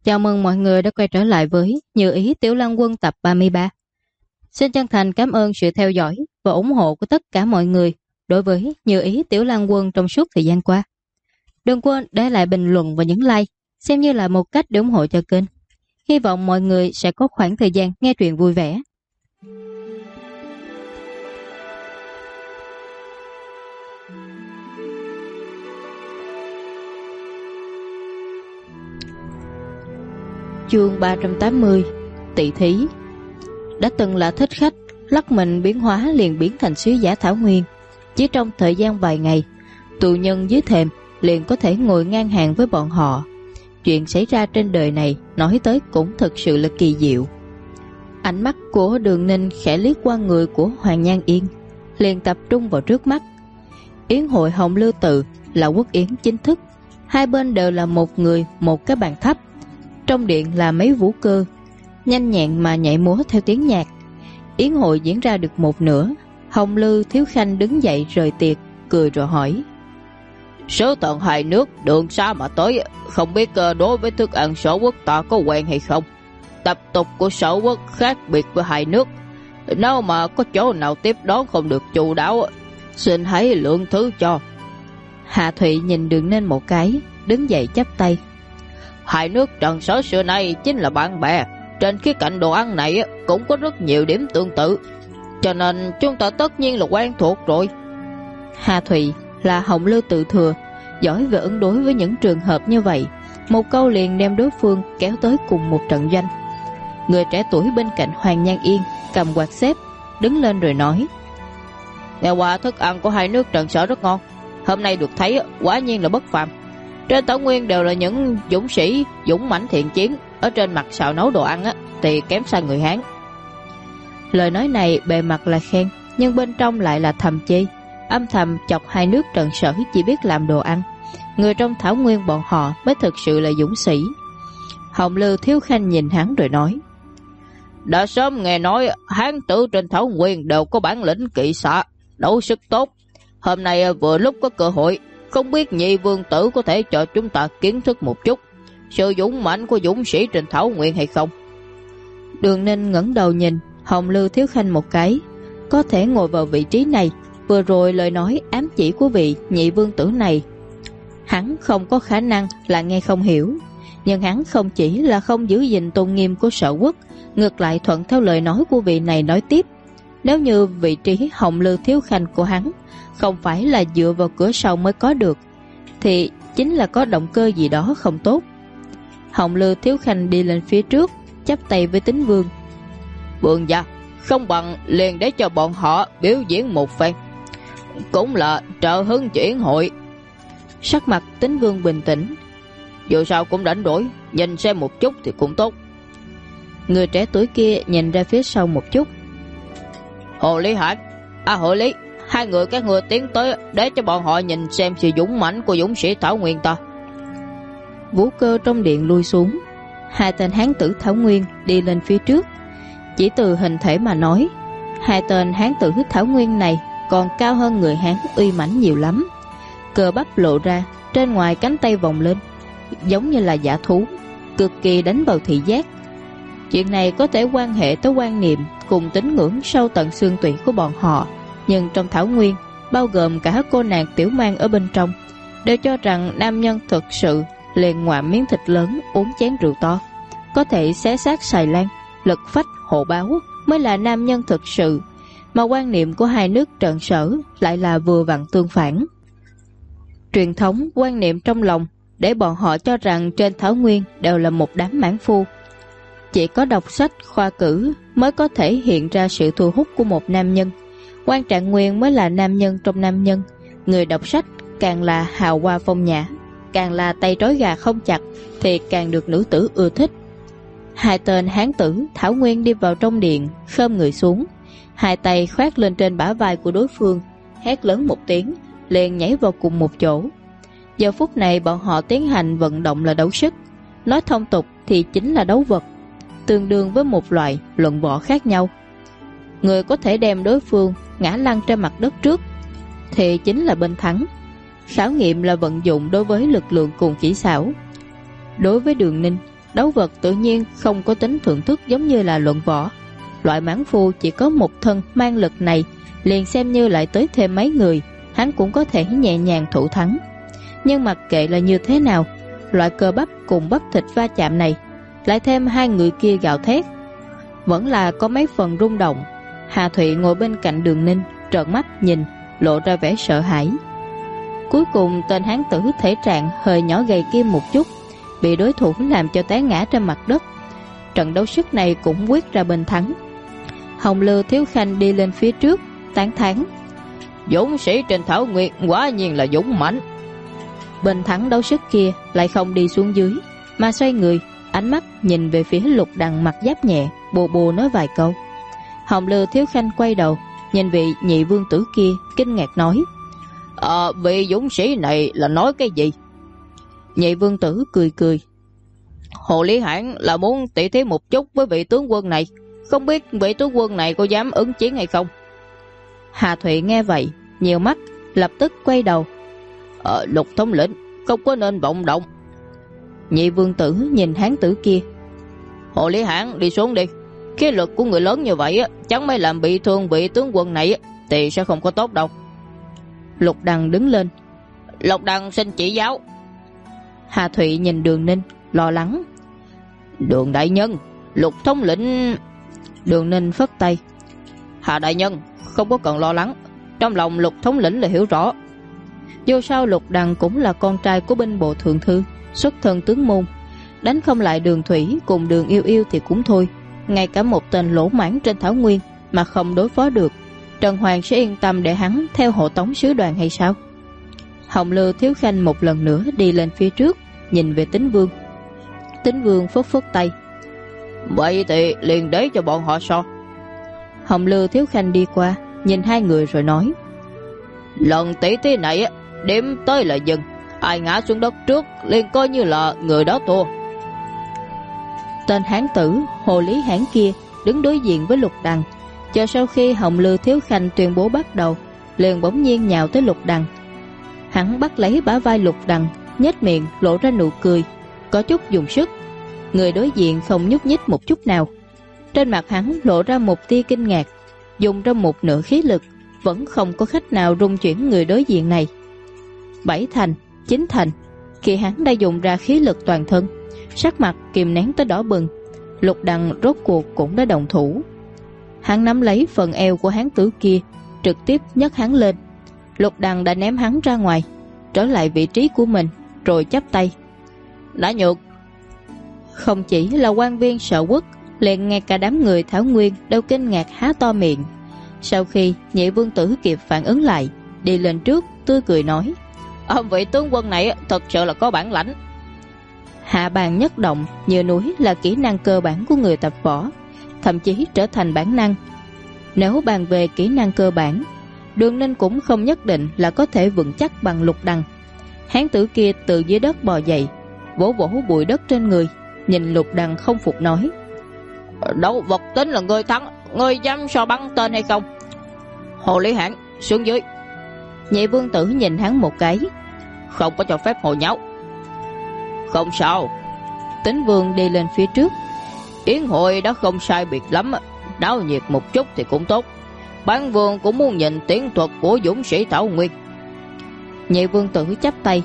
Chào mừng mọi người đã quay trở lại với Như Ý Tiểu Lăng Quân tập 33. Xin chân thành cảm ơn sự theo dõi và ủng hộ của tất cả mọi người đối với Như Ý Tiểu Lăng Quân trong suốt thời gian qua. Đừng quên để lại bình luận và nhấn like, xem như là một cách để ủng hộ cho kênh. Hy vọng mọi người sẽ có khoảng thời gian nghe truyện vui vẻ. Chương 380 Tỷ thí. Đã từng là thích khách, lắc mình biến hóa liền biến thành sứ giả Thảo Nguyên. Chỉ trong thời gian vài ngày, tù nhân dưới thềm liền có thể ngồi ngang hàng với bọn họ. Chuyện xảy ra trên đời này nói tới cũng thực sự là kỳ diệu. Ánh mắt của Đường Ninh khẽ liếc qua người của Hoàng Nhan Yên, liền tập trung vào trước mắt. Yến hội Hồng Lưu Tự là quốc yến chính thức, hai bên đều là một người một cái bàn thấp. Trong điện là mấy vũ cơ nhanh nhẹn mà nhảy múa theo tiếng nhạc. Yến hội diễn ra được một nửa, Hồng Lư Thiếu Khanh đứng dậy rời tiệc, cười rồi hỏi: Sứ tận hai nước đường xa mà tới, không biết đối với thức ăn sở quốc ta có quen hay không? Tập tục của sở quốc khác biệt với hai nước, nếu mà có chỗ nào tiếp đón không được chu đáo, xin hãy lượng thứ cho. Hạ Thụy nhìn Đường Ninh một cái, đứng dậy chắp tay: Hai nước Trần Sở xưa nay chính là bạn bè, trên khía cạnh đồ ăn này cũng có rất nhiều điểm tương tự, cho nên chúng ta tất nhiên là quen thuộc rồi. Hạ Thụy là Hồng Lưu tự thừa, giỏi về ứng đối với những trường hợp như vậy, một câu liền đem đối phương kéo tới cùng một trận doanh. Người trẻ tuổi bên cạnh Hoàng Nhan Yên cầm quạt xếp, đứng lên rồi nói: Nghe qua thức ăn của hai nước Trần Sở rất ngon, hôm nay được thấy quả nhiên là bất phàm. Trên Thảo Nguyên đều là những dũng sĩ dũng mãnh thiện chiến, ở trên mặt xào nấu đồ ăn thì kém xa người Hán. Lời nói này bề mặt là khen, nhưng bên trong lại là thầm chê, âm thầm chọc hai nước Trần Sở chỉ biết làm đồ ăn. Người trong Thảo Nguyên bọn họ mới thực sự là dũng sĩ. Hồng Lư Thiếu Khanh nhìn hắn rồi nói: Đã sớm nghe nói Hán tử trên Thảo Nguyên đều có bản lĩnh kỵ xạ, đấu sức tốt. Hôm nay vừa lúc có cơ hội, không biết nhị vương tử có thể cho chúng ta kiến thức một chút sự dũng mãnh của dũng sĩ trên Thảo Nguyên hay không? Đường Ninh ngẩng đầu nhìn Hồng Lư Thiếu Khanh một cái. Có thể ngồi vào vị trí này, vừa rồi lời nói ám chỉ của vị nhị vương tử này, hắn không có khả năng là nghe không hiểu. Nhưng hắn không chỉ là không giữ gìn tôn nghiêm của sở quốc, ngược lại thuận theo lời nói của vị này nói tiếp: Nếu như vị trí Hồng Lư Thiếu Khanh của hắn không phải là dựa vào cửa sau mới có được, thì chính là có động cơ gì đó không tốt. Hồng Lư Thiếu Khanh đi lên phía trước, chắp tay với Tín Vương: Vương gia, không bằng liền để cho bọn họ biểu diễn một phen, cũng là trợ hứng cho yến hội. Sắc mặt Tín Vương bình tĩnh: Dù sao cũng rảnh rỗi, nhìn xem một chút thì cũng tốt. Người trẻ tuổi kia nhìn ra phía sau một chút: Hồ Lý Hải, Hồ Lý, hai người các ngươi tiến tới để cho bọn họ nhìn xem sự dũng mãnh của dũng sĩ Thảo Nguyên ta. Vũ cơ trong điện lui xuống, hai tên hán tử Thảo Nguyên đi lên phía trước. Chỉ từ hình thể mà nói, hai tên hán tử Thảo Nguyên này còn cao hơn người Hán uy mãnh nhiều lắm. Cơ bắp lộ ra, trên ngoài cánh tay vòng lên, giống như là dã thú, cực kỳ đánh vào thị giác. Chuyện này có thể quan hệ tới quan niệm cùng tín ngưỡng sâu tận xương tủy của bọn họ. Nhưng trong Thảo Nguyên, bao gồm cả cô nàng tiểu mang ở bên trong, đều cho rằng nam nhân thực sự liền ngoạm miếng thịt lớn, uống chén rượu to, có thể xé xác xài lan, lực phách hộ báo mới là nam nhân thực sự. Mà quan niệm của hai nước Trần Sở lại là vừa vặn tương phản. Truyền thống quan niệm trong lòng để bọn họ cho rằng trên Thảo Nguyên đều là một đám mãn phu. Chỉ có đọc sách khoa cử mới có thể hiện ra sự thu hút của một nam nhân. Quan Trạng Nguyên mới là nam nhân trong nam nhân. Người đọc sách càng là hào hoa phong nhã, càng là tay trói gà không chặt, thì càng được nữ tử ưa thích. Hai tên hán tử Thảo Nguyên đi vào trong điện, khom người xuống, hai tay khoác lên trên bả vai của đối phương, hét lớn một tiếng, liền nhảy vào cùng một chỗ. Giờ phút này bọn họ tiến hành vận động là đấu sức, nói thông tục thì chính là đấu vật, tương đương với một loại luận võ khác nhau. Người có thể đem đối phương ngã lăn trên mặt đất trước thì chính là bên thắng. Khảo nghiệm là vận dụng đối với lực lượng cùng kỹ xảo. Đối với Đường Ninh, Đấu vật tự nhiên không có tính thưởng thức giống như là luận võ. Loại mãn phu chỉ có một thân mang lực này, liền xem như lại tới thêm mấy người, hắn cũng có thể nhẹ nhàng thủ thắng. Nhưng mặc kệ là như thế nào, loại cơ bắp cùng bắp thịt va chạm này, lại thêm hai người kia gào thét, vẫn là có mấy phần rung động. Hà Thụy ngồi bên cạnh Đường Ninh, trợn mắt nhìn, lộ ra vẻ sợ hãi. Cuối cùng tên hán tử thể trạng hơi nhỏ gầy kia một chút, bị đối thủ làm cho té ngã trên mặt đất. Trận đấu sức này cũng quyết ra bên thắng. Hồng Lư Thiếu Khanh đi lên phía trước, tán thán: Dũng sĩ trên thảo nguyên quả nhiên là dũng mãnh. Bên thắng đấu sức kia lại không đi xuống dưới, mà xoay người, ánh mắt nhìn về phía Lục Đằng mặc giáp nhẹ, bồ bồ nói vài câu. Hồng Lư Thiếu Khanh quay đầu nhìn vị nhị vương tử kia, kinh ngạc nói: Vị dũng sĩ này là nói cái gì? Nhị vương tử cười cười: Hồ Lý Hãn là muốn tỉ thí một chút với vị tướng quân này, không biết vị tướng quân này có dám ứng chiến hay không? Hà Thụy nghe vậy, nhiều mắt, lập tức quay đầu: Lục thống lĩnh, không có nên vọng động. Nhị vương tử nhìn hán tử kia: Hồ Lý Hãn đi xuống đi, khí lực của người lớn như vậy chẳng may làm bị thương vị tướng quân này thì sẽ không có tốt đâu. Lục Đằng đứng lên: Lục Đằng xin chỉ giáo. Hà Thụy nhìn Đường Ninh, lo lắng: Đường đại nhân, Lục thống lĩnh. Đường Ninh phất tay: Hà đại nhân, không có cần lo lắng, trong lòng Lục thống lĩnh là hiểu rõ. Dù sao Lục Đằng cũng là con trai của binh bộ thượng thư, xuất thân tướng môn, đánh không lại Đường Thủy cùng Đường Yêu Yêu thì cũng thôi. Ngay cả một tên lỗ mãng trên thảo nguyên mà không đối phó được, Trần Hoàng sẽ yên tâm để hắn theo hộ tống sứ đoàn hay sao? Hồng Lư Thiếu Khanh một lần nữa đi lên phía trước, nhìn về Tín Vương. Tín Vương phất phất tay: Vậy thì liền để cho bọn họ so. Hồng Lư Thiếu Khanh đi qua, nhìn hai người rồi nói: Lần tỷ thí này điểm tới là dừng, ai ngã xuống đất trước liền coi như là người đó thua. Tên hán tử Hồ Lý Hãn kia đứng đối diện với Lục Đằng, chờ sau khi Hồng Lư Thiếu Khanh tuyên bố bắt đầu, liền bỗng nhiên nhào tới Lục Đằng. Hắn bắt lấy bả vai Lục Đằng, nhếch miệng lộ ra nụ cười, có chút dùng sức. Người đối diện không nhúc nhích một chút nào, trên mặt hắn lộ ra một tia kinh ngạc, dùng ra một nửa khí lực vẫn không có khách nào rung chuyển người đối diện này. 7 thành, 9 thành, khi hắn đã dùng ra khí lực toàn thân, sắc mặt kìm nén tới đỏ bừng, Lục Đằng rốt cuộc cũng đã động thủ. Hắn nắm lấy phần eo của hán tử kia, trực tiếp nhấc hắn lên. Lục Đằng đã ném hắn ra ngoài, trở lại vị trí của mình, rồi chắp tay: Đã nhược. Không chỉ là quan viên Sở Quốc, liền ngay cả đám người thảo nguyên đều kinh ngạc há to miệng. Sau khi nhị vương tử kịp phản ứng lại, đi lên trước tươi cười nói: Vị tướng quân này thật sự là có bản lãnh. Hạ bàn nhất động như núi là kỹ năng cơ bản của người tập võ, thậm chí trở thành bản năng. Nếu bàn về kỹ năng cơ bản, Đường Ninh cũng không nhất định là có thể vững chắc bằng Lục Đằng. Hán tử kia từ dưới đất bò dậy, vỗ vỗ bụi đất trên người, nhìn Lục Đằng không phục nói: Đấu vật tính là ngươi thắng, ngươi dám so bắn tên hay không? Hồ Lý Hãn xuống dưới. Nhị vương tử nhìn hắn một cái: Không có cho phép hồ nháo. Không sao. Tín Vương đi lên phía trước: Yến hội đã không sai biệt lắm, náo nhiệt một chút thì cũng tốt. Bản vương cũng muốn nhìn tiến thuật của dũng sĩ thảo nguyên. Nhị vương tử chắp tay: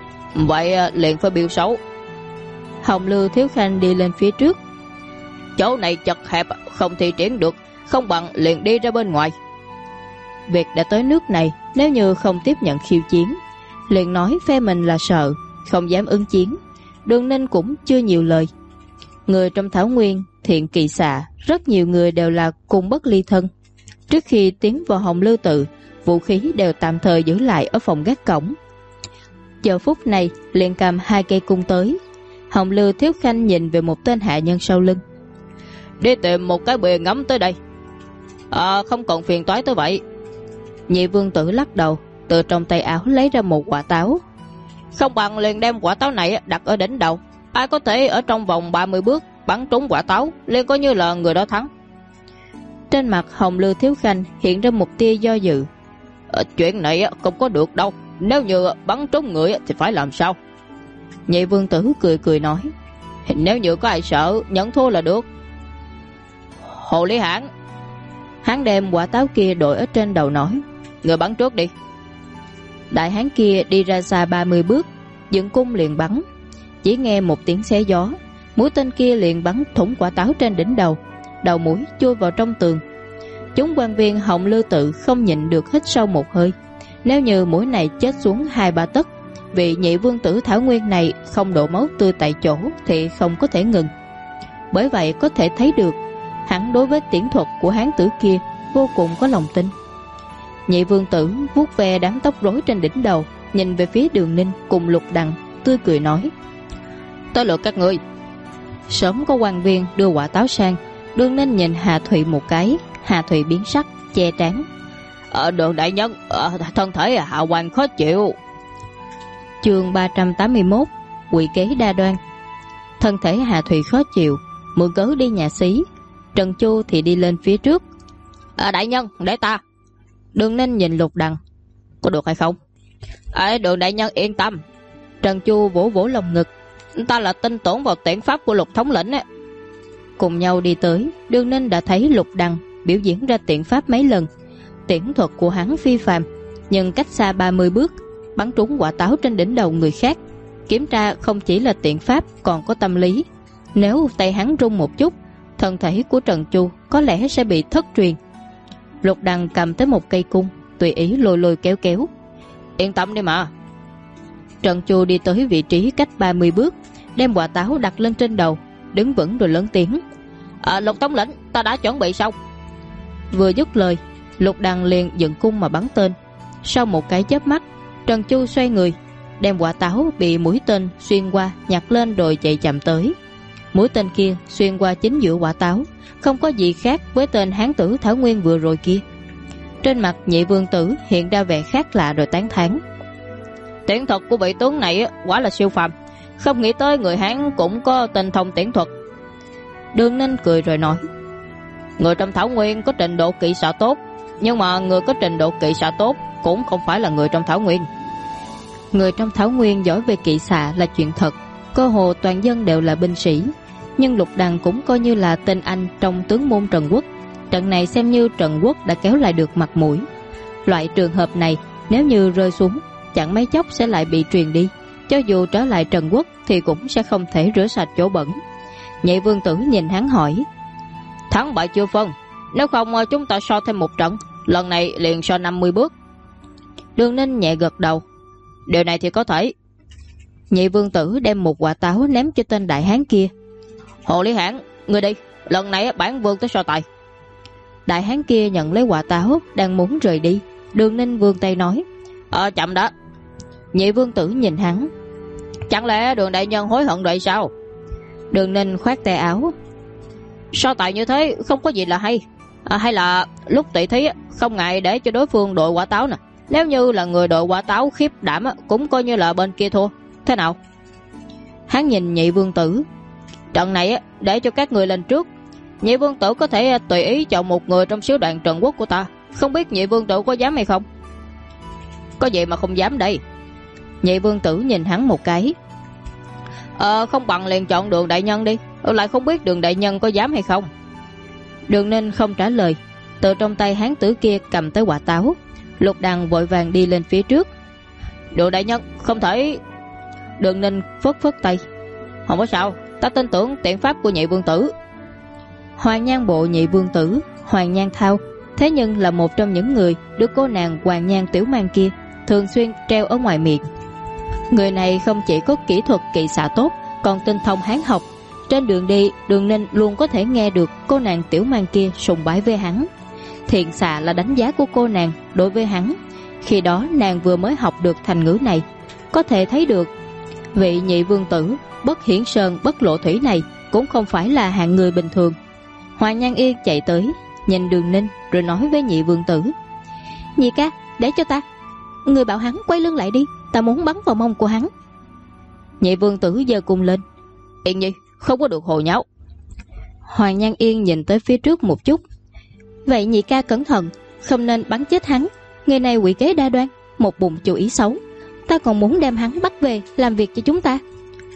Vậy liền phải biểu xấu. Hồng Lư Thiếu Khanh đi lên phía trước: Chỗ này chật hẹp, không thi triển được, không bằng liền đi ra bên ngoài. Việc đã tới nước này, nếu như không tiếp nhận khiêu chiến, liền nói phe mình là sợ, không dám ứng chiến. Đường Ninh cũng chưa nhiều lời. Người trong thảo nguyên thiện kỳ xạ, rất nhiều người đều là cùng bất ly thân. Trước khi tiến vào Hồng Lư tự, vũ khí đều tạm thời giữ lại ở phòng gác cổng. Giờ phút này liền cầm 2 cây cung tới. Hồng Lư Thiếu Khanh nhìn về một tên hạ nhân sau lưng: Đi tìm một cái bìa ngắm tới đây. Không cần phiền toái tới vậy. Nhị vương tử lắc đầu, từ trong tay áo lấy ra một quả táo. Không bằng liền đem quả táo này đặt ở đỉnh đầu, ai có thể ở trong vòng 30 bước bắn trúng quả táo liền coi như là người đó thắng. Trên mặt Hồng Lư Thiếu Khanh hiện ra một tia do dự. Chuyện này không có được đâu, nếu như bắn trúng người thì phải làm sao? Nhị vương tử cười cười nói: Nếu như có ai sợ, nhận thua là được. Hồ Lý Hãn. Hắn đem quả táo kia đội ở trên đầu nói: Người bắn trước đi. Đại hán kia đi ra xa 30 bước, dựng cung liền bắn. Chỉ nghe một tiếng xé gió, mũi tên kia liền bắn thủng quả táo trên đỉnh đầu, đầu mũi chui vào trong tường. Chúng quan viên Hồng Lư Tự không nhịn được hít sâu một hơi. Nếu như mũi này chết xuống 2-3 tấc, vị nhị vương tử Thảo Nguyên này không đổ máu tươi tại chỗ thì không có thể ngừng. Bởi vậy có thể thấy được hắn đối với tiễn thuật của hán tử kia vô cùng có lòng tin. Nhị vương tử vuốt ve đám tóc rối trên đỉnh đầu, nhìn về phía Đường Ninh cùng Lục Đằng, tươi cười nói: Tới lượt các ngươi. Sớm có quan viên đưa quả táo sang. Đường Ninh nhìn Hà Thụy một cái. Hà Thụy biến sắc, che trán: Đường đại nhân, thân thể hạ quan khó chịu. Chương 381 Quỷ kế đa đoan. Thân thể Hà Thụy khó chịu, mượn cớ đi nhà xí. Trần Chu thì đi lên phía trước. Đại nhân, để ta. Đường Ninh nhìn Lục Đằng: Có được hay không? Đường đại nhân yên tâm. Trần Chu vỗ vỗ lồng ngực: Ta là tin tưởng vào tiễn pháp của Lục thống lĩnh ấy. Cùng nhau đi tới, Đường Ninh đã thấy Lục Đằng biểu diễn ra tiễn pháp mấy lần. Tiễn thuật của hắn phi phàm, nhưng cách xa 30 bước bắn trúng quả táo trên đỉnh đầu người khác. Kiểm tra không chỉ là tiễn pháp còn có tâm lý. Nếu tay hắn rung một chút, thân thể của Trần Chu có lẽ sẽ bị thất truyền. Lục Đằng cầm tới một cây cung, tùy ý lôi lôi kéo kéo. Yên tâm đi mà. Trần Chu đi tới vị trí cách 30 bước, đem quả táo đặt lên trên đầu, đứng vững rồi lớn tiếng: Lục thống lĩnh, ta đã chuẩn bị xong. Vừa dứt lời, Lục Đằng liền dựng cung mà bắn tên. Sau một cái chớp mắt, Trần Chu xoay người, đem quả táo bị mũi tên xuyên qua nhặt lên rồi chạy chậm tới. Mũi tên kia xuyên qua chính giữa quả táo, không có gì khác với tên hán tử Thảo Nguyên vừa rồi kia. Trên mặt nhị vương tử hiện ra vẻ khác lạ rồi tán thán: Tiễn thuật của vị tướng này quả là siêu phàm, không nghĩ tới người Hán cũng có tinh thông tiễn thuật. Đường Ninh cười rồi nói: Người trong Thảo Nguyên có trình độ kỵ xạ tốt, nhưng mà người có trình độ kỵ xạ tốt cũng không phải là người trong Thảo Nguyên. Người trong Thảo Nguyên giỏi về kỵ xạ là chuyện thật, cơ hồ toàn dân đều là binh sĩ. Nhưng Lục Đằng cũng coi như là tên anh trong tướng môn Trần Quốc. Trận này xem như Trần Quốc đã kéo lại được mặt mũi. Loại trường hợp này nếu như rơi xuống, chẳng mấy chốc sẽ lại bị truyền đi. Cho dù trở lại Trần Quốc thì cũng sẽ không thể rửa sạch chỗ bẩn. Nhị vương tử nhìn hắn hỏi: Thắng bại chưa phân, nếu không chúng ta so thêm một trận, lần này liền so 50 bước. Đường Ninh nhẹ gật đầu: Điều này thì có thể. Nhị vương tử đem một quả táo ném cho tên đại hán kia: Hồ Lý Hãn, ngươi đi, lần này bản vương tới so tài. Đại hán kia nhận lấy quả táo, đang muốn rời đi. Đường Ninh vươn tay nói: Chậm đã. Nhị vương tử nhìn hắn: Chẳng lẽ Đường đại nhân hối hận rồi sao? Đường Ninh khoát tay áo: So tài như thế không có gì là hay. Hay là lúc tỷ thí không ngại để cho đối phương đội quả táo nè. Nếu như là người đội quả táo khiếp đảm cũng coi như là bên kia thua. Thế nào? Hắn nhìn nhị vương tử: Trận này để cho các người lên trước. Nhị vương tử có thể tùy ý chọn một người trong sứ đoàn Trần Quốc của ta. Không biết nhị vương tử có dám hay không? Có gì mà không dám đây? Nhị vương tử nhìn hắn một cái: Không bằng liền chọn Đường đại nhân đi. Lại không biết Đường đại nhân có dám hay không. Đường Ninh không trả lời, từ trong tay hán tử kia cầm tới quả táo. Lục Đằng vội vàng đi lên phía trước: Đường đại nhân không thể. Đường Ninh phất phất tay: Không có sao, ta tin tưởng tiễn pháp của nhị vương tử. Hoàng Nhan bộ nhị vương tử Hoàng Nhan Thao thế nhưng là một trong những người được cô nàng Hoàng Nhan Tiểu Mang kia thường xuyên treo ở ngoài miệng. Người này không chỉ có kỹ thuật kỵ xạ tốt, còn tinh thông hán học. Trên đường đi, Đường Ninh luôn có thể nghe được cô nàng Tiểu Mang kia sùng bái với hắn. Thiện xạ là đánh giá của cô nàng đối với hắn. Khi đó nàng vừa mới học được thành ngữ này. Có thể thấy được vị nhị vương tử bất hiển sơn bất lộ thủy này cũng không phải là hạng người bình thường. Hoàng Nhan Yên chạy tới, nhìn Đường Ninh rồi nói với nhị vương tử: Nhị ca, để cho ta. Người bảo hắn quay lưng lại đi, ta muốn bắn vào mông của hắn. Nhị vương tử giơ cung lên: Yên nhi, không có được hồ nháo. Hoàng Nhan Yên nhìn tới phía trước một chút: Vậy nhị ca cẩn thận, không nên bắn chết hắn. Người này quỷ kế đa đoan, một bụng chủ ý xấu. Ta còn muốn đem hắn bắt về làm việc cho chúng ta.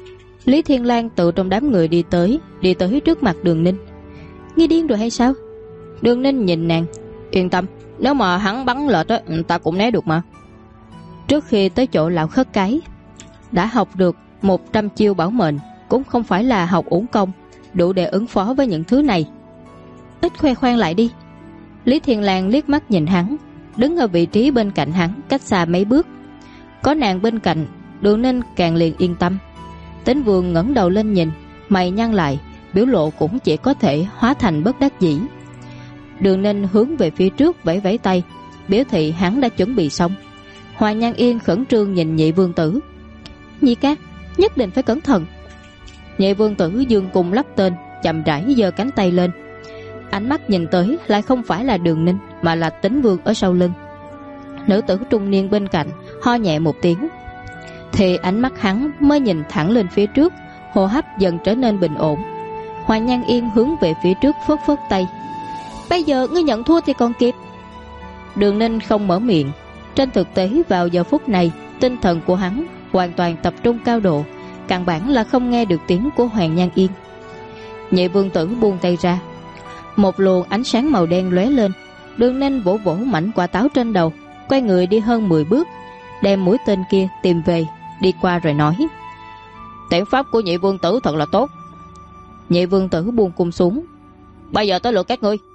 Lý Thiên Lang từ trong đám người đi tới trước mặt Đường Ninh. Ngươi điên rồi hay sao? Đường Ninh nhìn nàng. Yên tâm, nếu mà hắn bắn lệch á, ta cũng né được mà. Trước khi tới chỗ lão khất cái, đã học được 100 chiêu bảo mệnh, cũng không phải là học uổng công, đủ để ứng phó với những thứ này. Ít khoe khoang lại đi. Lý Thiên Lang liếc mắt nhìn hắn, đứng ở vị trí bên cạnh hắn, cách xa mấy bước. Có nàng bên cạnh, Đường Ninh càng liền yên tâm. Tín Vương ngẩng đầu lên nhìn, mày nhăn lại, biểu lộ cũng chỉ có thể hóa thành bất đắc dĩ. Đường Ninh hướng về phía trước vẫy vẫy tay, biểu thị hắn đã chuẩn bị xong. Hoàng Nhan Yên khẩn trương nhìn Nhị Vương Tử. Nhị ca, nhất định phải cẩn thận. Nhị Vương Tử dương cung lắp tên, chậm rãi giơ cánh tay lên. Ánh mắt nhìn tới lại không phải là Đường Ninh, mà là Tín Vương ở sau lưng. Nữ tử trung niên bên cạnh ho nhẹ một tiếng, thì ánh mắt hắn mới nhìn thẳng lên phía trước, hô hấp dần trở nên bình ổn. Hoàng Nhan Yên hướng về phía trước phất phất tay. Bây giờ ngươi nhận thua thì còn kịp. Đường Ninh không mở miệng. Trên thực tế vào giờ phút này, tinh thần của hắn hoàn toàn tập trung cao độ, căn bản là không nghe được tiếng của Hoàng Nhan Yên. Nhị Vương Tử buông tay ra, một luồng ánh sáng màu đen lóe lên. Đường Ninh vỗ vỗ mảnh quả táo trên đầu, quay người đi hơn 10 bước, đem mũi tên kia tìm về, đi qua rồi nói: Tiễn pháp của Nhị Vương Tử thật là tốt. Nhị Vương Tử buông cung xuống. Bây giờ tới lượt các ngươi.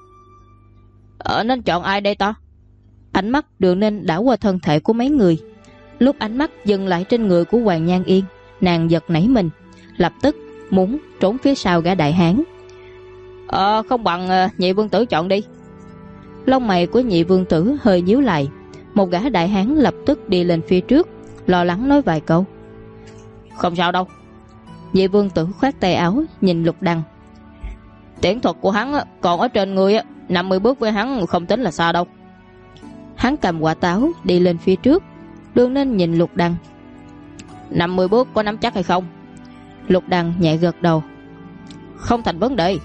Nên chọn ai đây ta? Ánh mắt Đường Ninh đảo qua thân thể của mấy người. Lúc ánh mắt dừng lại trên người của Hoàng Nhan Yên, nàng giật nảy mình, lập tức muốn trốn phía sau gã đại hán. Không bằng Nhị Vương Tử chọn đi. Lông mày của Nhị Vương Tử hơi nhíu lại. Một gã đại hán lập tức đi lên phía trước, lo lắng nói vài câu. Không sao đâu. Nhị Vương Tử khoát tay áo nhìn Lục Đằng. Tiễn thuật của hắn còn ở trên người, 50 bước với hắn không tính là xa đâu. Hắn cầm quả táo đi lên phía trước. Đường Ninh nhìn Lục Đằng. 50 bước có nắm chắc hay không? Lục Đằng nhẹ gật đầu. Không thành vấn đề.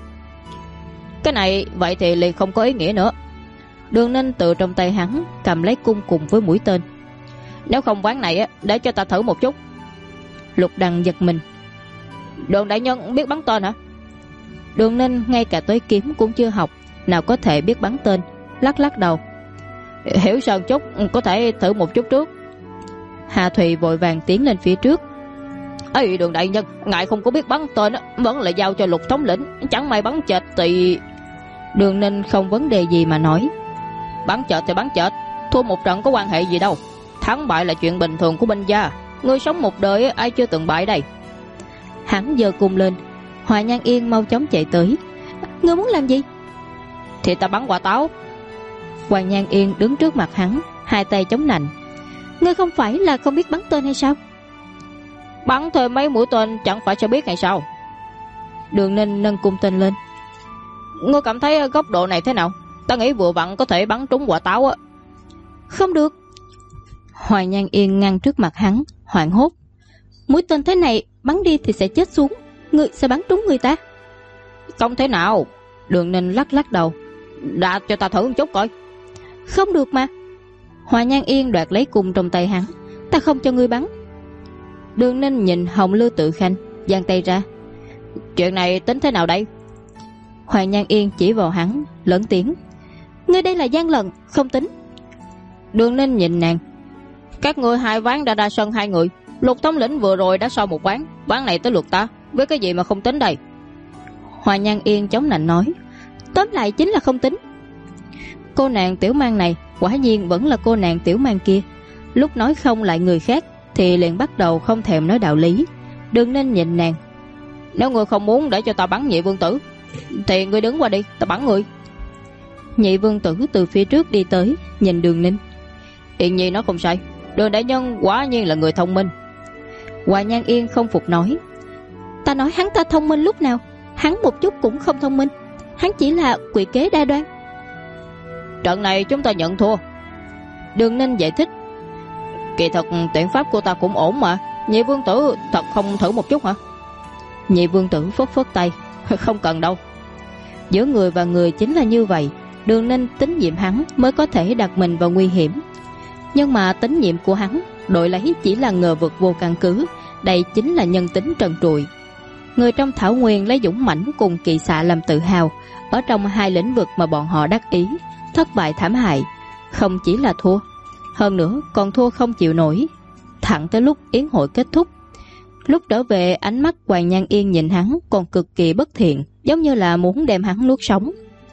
Cái này vậy thì liền không có ý nghĩa nữa. Đường Ninh từ trong tay hắn cầm lấy cung cùng với mũi tên. Nếu không ván này để cho ta thử một chút. Lục Đằng giật mình. Đường đại nhân biết bắn tên hả? Đường Ninh ngay cả tới kiếm cũng chưa học, nào có thể biết bắn tên, lắc lắc đầu. Hiểu sơn chút, có thể thử một chút trước. Hà Thụy vội vàng tiến lên phía trước. Ê Đường đại nhân, ngài không có biết bắn tên vẫn lại giao cho Lục thống lĩnh, chẳng may bắn chệch thì... Đường Ninh không vấn đề gì mà nói. Bắn chệch thì bắn chệch, thua một trận có quan hệ gì đâu. Thắng bại là chuyện bình thường của binh gia. Người sống một đời ai chưa từng bại đây. Hắn giơ cung lên. Hoàng Nhan Yên mau chóng chạy tới. Ngươi muốn làm gì? Thì ta bắn quả táo. Hoàng Nhan Yên đứng trước mặt hắn, hai tay chống nạnh. Ngươi không phải là không biết bắn tên hay sao? Bắn thêm mấy mũi tên chẳng phải cho biết hay sao? Đường Ninh nâng cung tên lên. Ngươi cảm thấy góc độ này thế nào? Ta nghĩ vừa vặn có thể bắn trúng quả táo á. Không được. Hoàng Nhan Yên ngăn trước mặt hắn, hoảng hốt. Mũi tên thế này bắn đi thì sẽ chết xuống, ngươi sẽ bắn trúng người ta. Không thể nào. Đường Ninh lắc lắc đầu. Đã cho ta thử một chút coi. Không được mà. Hoàng Nhan Yên đoạt lấy cung trong tay hắn. Ta không cho ngươi bắn. Đường Ninh nhìn Hồng Lưu Tự Khanh, giang tay ra. Chuyện này tính thế nào đây? Hoàng Nhan Yên chỉ vào hắn, lớn tiếng. Ngươi đây là gian lận, không tính. Đường Ninh nhìn nàng. Các ngươi hai ván đã ra sân hai người. Lục thống lĩnh vừa rồi đã so một ván. Ván này tới lượt ta, với cái gì mà không tính đây? Hoàng Nhan Yên chống nạnh nói. Tóm lại chính là không tính. Cô nàng tiểu mang này quả nhiên vẫn là cô nàng tiểu mang kia. Lúc nói không lại người khác thì liền bắt đầu không thèm nói đạo lý. Đừng nên nhìn nàng. Nếu ngươi không muốn để cho ta bắn Nhị Vương Tử thì ngươi đứng qua đi, ta bắn ngươi. Nhị Vương Tử từ phía trước đi tới, nhìn Đường Ninh. Yên Nhi nói không sai, Đường đại nhân quả nhiên là người thông minh. Hoàng Nhan Yên không phục nói. Ta nói hắn ta thông minh lúc nào? Hắn một chút cũng không thông minh. Hắn chỉ là quỷ kế đa đoan. Trận này chúng ta nhận thua. Đường Ninh giải thích. Kỳ thật tiện pháp của ta cũng ổn mà. Nhị Vương Tử thật không thử một chút hả? Nhị Vương Tử phất phất tay. Không cần đâu. Giữa người và người chính là như vậy. Đường Ninh tín nhiệm hắn mới có thể đặt mình vào nguy hiểm. Nhưng mà tín nhiệm của hắn đổi lấy chỉ là ngờ vực vô căn cứ. Đây chính là nhân tính trần trụi. Người trong thảo nguyên lấy dũng mãnh cùng kỳ xạ làm tự hào. Ở trong hai lĩnh vực mà bọn họ đắc ý, thất bại thảm hại. Không chỉ là thua, hơn nữa còn thua không chịu nổi. Thẳng tới lúc yến hội kết thúc, lúc trở về, ánh mắt Hoàng Nhan Yên nhìn hắn còn cực kỳ bất thiện, giống như là muốn đem hắn nuốt sống.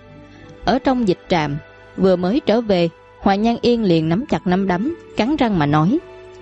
Ở trong dịch trạm, vừa mới trở về, Hoàng Nhan Yên liền nắm chặt nắm đấm, cắn răng mà nói: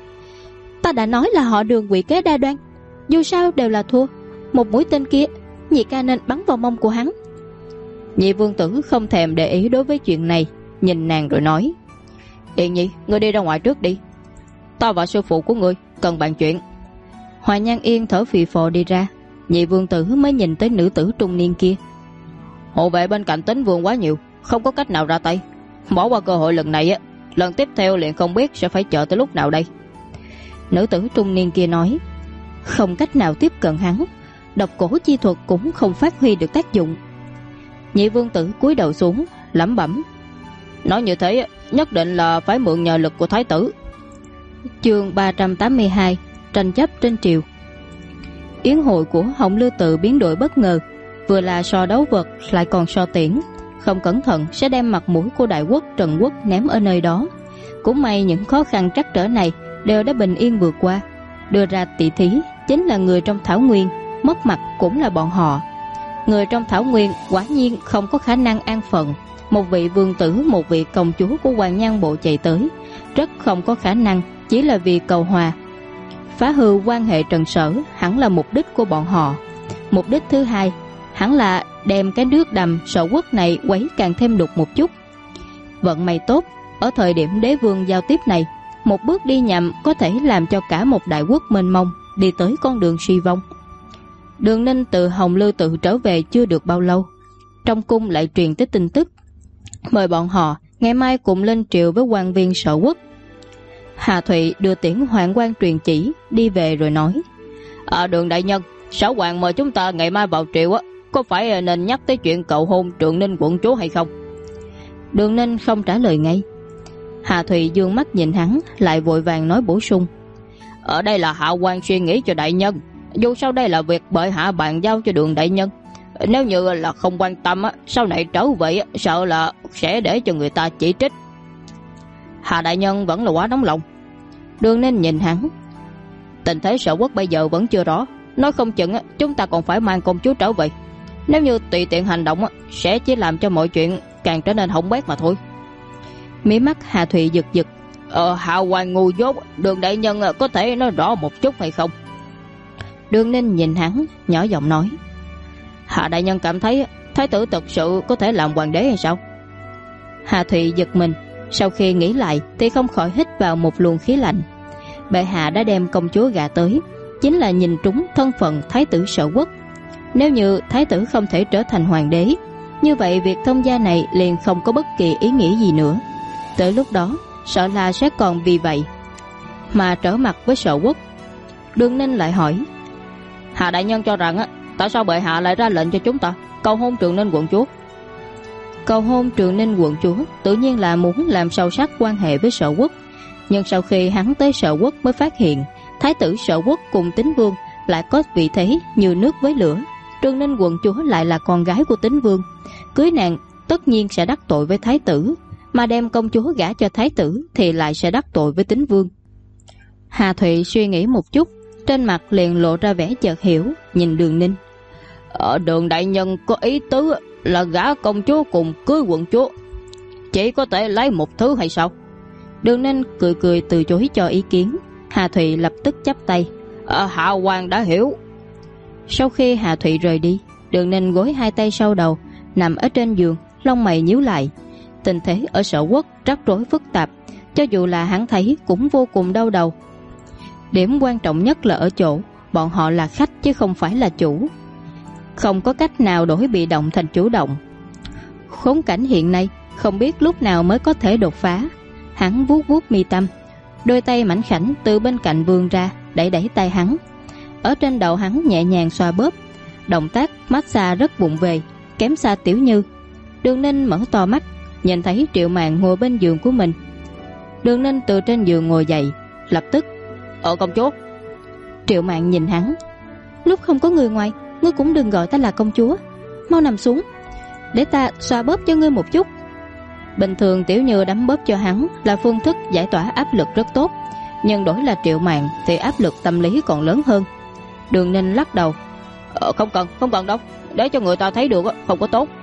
Ta đã nói là họ Đường quỷ kế đa đoan, dù sao đều là thua. Một mũi tên kia, nhị ca nên bắn vào mông của hắn. Nhị vương tử không thèm để ý đối với chuyện này, nhìn nàng rồi nói: Yên Nhi, ngươi đi ra ngoài trước đi, ta và sư phụ của ngươi cần bàn chuyện. Hoàng Nhan Yên thở phì phò đi ra. Nhị vương tử mới nhìn tới nữ tử trung niên kia. Hộ vệ bên cạnh Tính Vương quá nhiều, không có cách nào ra tay. Bỏ qua cơ hội lần này, lần tiếp theo liền không biết sẽ phải chờ tới lúc nào đây. Nữ tử trung niên kia nói: Không cách nào tiếp cận hắn, độc cổ chi thuật cũng không phát huy được tác dụng. Nhị vương tử cúi đầu xuống lẩm bẩm: Nói như thế nhất định là phải mượn nhờ lực của thái tử. Chương 382: Tranh chấp trên triều. Yến hội của Hồng Lư Tự biến đổi bất ngờ, vừa là so đấu vật lại còn so tiễn, không cẩn thận sẽ đem mặt mũi của đại quốc Trần Quốc ném ở nơi đó. Cũng may những khó khăn trắc trở này đều đã bình yên vượt qua. Đưa ra tỷ thí chính là người trong Thảo Nguyên, mất mặt cũng là bọn họ. Người trong Thảo Nguyên quả nhiên không có khả năng an phận. Một vị vương tử, một vị công chúa của Hoàng Nhan Bộ chạy tới, rất không có khả năng, chỉ là vì cầu hòa. Phá hư quan hệ Trần Sở hẳn là mục đích của bọn họ. Mục đích thứ hai hẳn là đem cái nước đầm Sở Quốc này quấy càng thêm đục một chút. Vận may tốt, ở thời điểm đế vương giao tiếp này, một bước đi nhầm có thể làm cho cả một đại quốc mênh mông đi tới con đường suy vong. Đường Ninh từ Hồng Lư Tự trở về chưa được bao lâu, trong cung lại truyền tới tin tức mời bọn họ ngày mai cùng lên triều với quan viên Sở Quốc. Hà Thụy đưa tiễn Hoạn quan truyền chỉ đi về rồi nói: Đường đại nhân, Sở Hoàng mời chúng ta ngày mai vào triều có phải nên nhắc tới chuyện cầu hôn Trường Ninh quận chúa hay không? Đường Ninh không trả lời ngay. Hà Thụy dương mắt nhìn hắn, lại vội vàng nói bổ sung: Ở đây là hạ quan suy nghĩ cho đại nhân, dù sao đây là việc bệ hạ bàn giao cho Đường đại nhân. Nếu như là không quan tâm sau này trở về sợ là sẽ để cho người ta chỉ trích. Hà đại nhân vẫn là quá nóng lòng. Đường Ninh nhìn hắn: Tình thế Sở Quốc bây giờ vẫn chưa rõ, nói không chừng chúng ta còn phải mang công chúa trở về. Nếu như tùy tiện hành động sẽ chỉ làm cho mọi chuyện càng trở nên hỏng bét mà thôi. Mí mắt Hà Thụy giật giật. Hạ quan ngu dốt, Đường đại nhân có thể nói rõ một chút hay không? Đường Ninh nhìn hắn nhỏ giọng nói: Hạ đại nhân cảm thấy thái tử thật sự có thể làm hoàng đế hay sao? Hà Thụy giật mình, sau khi nghĩ lại thì không khỏi hít vào một luồng khí lạnh. Bệ hạ đã đem công chúa gả tới, chính là nhìn trúng thân phận thái tử Sở Quốc. Nếu như thái tử không thể trở thành hoàng đế, như vậy việc thông gia này liền không có bất kỳ ý nghĩa gì nữa. Tới lúc đó sợ là sẽ còn vì vậy mà trở mặt với Sở Quốc. Đường Ninh lại hỏi: Hạ đại nhân cho rằng tại sao bệ hạ lại ra lệnh cho chúng ta cầu hôn Trường Ninh quận chúa? Cầu hôn Trường Ninh quận chúa tự nhiên là muốn làm sâu sắc quan hệ với Sở Quốc. Nhưng sau khi hắn tới Sở Quốc mới phát hiện thái tử Sở Quốc cùng Tín Vương lại có vị thế như nước với lửa. Trường Ninh quận chúa lại là con gái của Tín Vương, cưới nàng tất nhiên sẽ đắc tội với thái tử, mà đem công chúa gả cho thái tử thì lại sẽ đắc tội với Tín Vương. Hà Thụy suy nghĩ một chút, trên mặt liền lộ ra vẻ chợt hiểu, nhìn Đường Ninh: Đường đại nhân có ý tứ là gả công chúa cùng cưới quận chúa, chỉ có thể lấy một thứ hay sao? Đường Ninh cười cười từ chối cho ý kiến. Hà Thụy lập tức chắp tay: Hạ quan đã hiểu. Sau khi Hà Thụy rời đi, Đường Ninh gối hai tay sau đầu, nằm ở trên giường, lông mày nhíu lại. Tình thế ở Sở Quốc rắc rối phức tạp, cho dù là hắn thấy cũng vô cùng đau đầu. Điểm quan trọng nhất là ở chỗ bọn họ là khách chứ không phải là chủ, không có cách nào đổi bị động thành chủ động. Khốn cảnh hiện nay không biết lúc nào mới có thể đột phá. Hắn vuốt vuốt mi tâm, đôi tay mảnh khảnh từ bên cạnh vươn ra, đẩy đẩy tay hắn. Ở trên đầu hắn nhẹ nhàng xoa bóp, động tác massage rất vụng về, kém xa Tiểu Như. Đường Ninh mở to mắt, nhìn thấy Triệu Mạn ngồi bên giường của mình. Đường Ninh từ trên giường ngồi dậy, lập tức: công chúa. Triệu Mạn nhìn hắn: Lúc không có người ngoài ngươi cũng đừng gọi ta là công chúa. Mau nằm xuống, để ta xoa bóp cho ngươi một chút. Bình thường Tiểu Như đấm bóp cho hắn là phương thức giải tỏa áp lực rất tốt, nhưng đổi là Triệu Mạn thì áp lực tâm lý còn lớn hơn. Đường Ninh lắc đầu. Không cần đâu, để cho người ta thấy được không có tốt.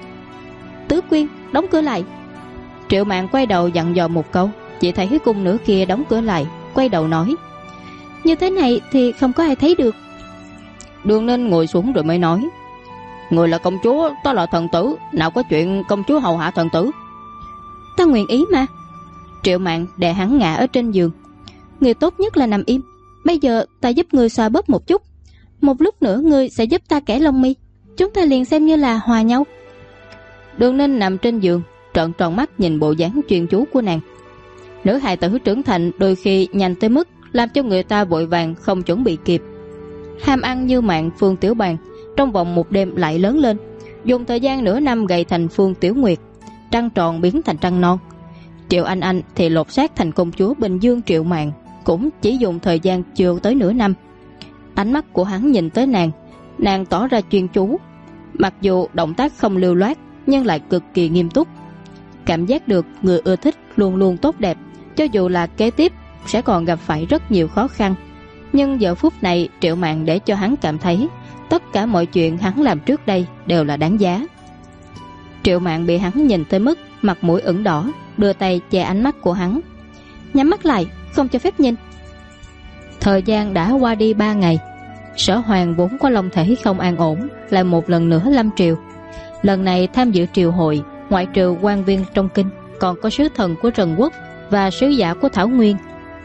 Tứ Quyên, đóng cửa lại. Triệu Mạn quay đầu dặn dò một câu, chỉ thấy cung nữ kia đóng cửa lại, quay đầu nói: như thế này thì không có ai thấy được. Đường Ninh ngồi xuống rồi mới nói: người là công chúa, ta là thần tử, nào có chuyện công chúa hầu hạ thần tử. Ta nguyện ý mà. Triệu Mạn đè hắn ngã ở trên giường. Người tốt nhất là nằm im. Bây giờ ta giúp người xoa bóp một chút, một lúc nữa ngươi sẽ giúp ta kẻ lông mi, chúng ta liền xem như là hòa nhau. Đường Ninh nằm trên giường, trợn tròn mắt nhìn bộ dáng chuyên chú của nàng. Nữ hài tử trưởng thành đôi khi nhanh tới mức làm cho người ta vội vàng không chuẩn bị kịp. Ham ăn như mạng Phương Tiểu Bàn trong vòng một đêm lại lớn lên, dùng thời gian nửa năm gầy thành Phương Tiểu Nguyệt, trăng tròn biến thành trăng non. Triệu Anh Anh thì lột xác thành công chúa Bình Dương Triệu Mạn, cũng chỉ dùng thời gian chưa tới nửa năm. Ánh mắt của hắn nhìn tới nàng tỏ ra chuyên chú, mặc dù động tác không lưu loát nhưng lại cực kỳ nghiêm túc. Cảm giác được người ưa thích luôn luôn tốt đẹp, cho dù là kế tiếp sẽ còn gặp phải rất nhiều khó khăn. Nhưng giờ phút này Triệu Mạn để cho hắn cảm thấy tất cả mọi chuyện hắn làm trước đây đều là đáng giá. Triệu Mạn bị hắn nhìn tới mức mặt mũi ửng đỏ, đưa tay che ánh mắt của hắn. Nhắm mắt lại, không cho phép nhìn. Thời gian đã qua đi 3 ngày. Sở Hoàng vốn có long thể không an ổn, lại một lần nữa lâm triều. Lần này tham dự triều hội, ngoại trừ quan viên trong kinh, còn có sứ thần của Trần Quốc và sứ giả của Thảo Nguyên.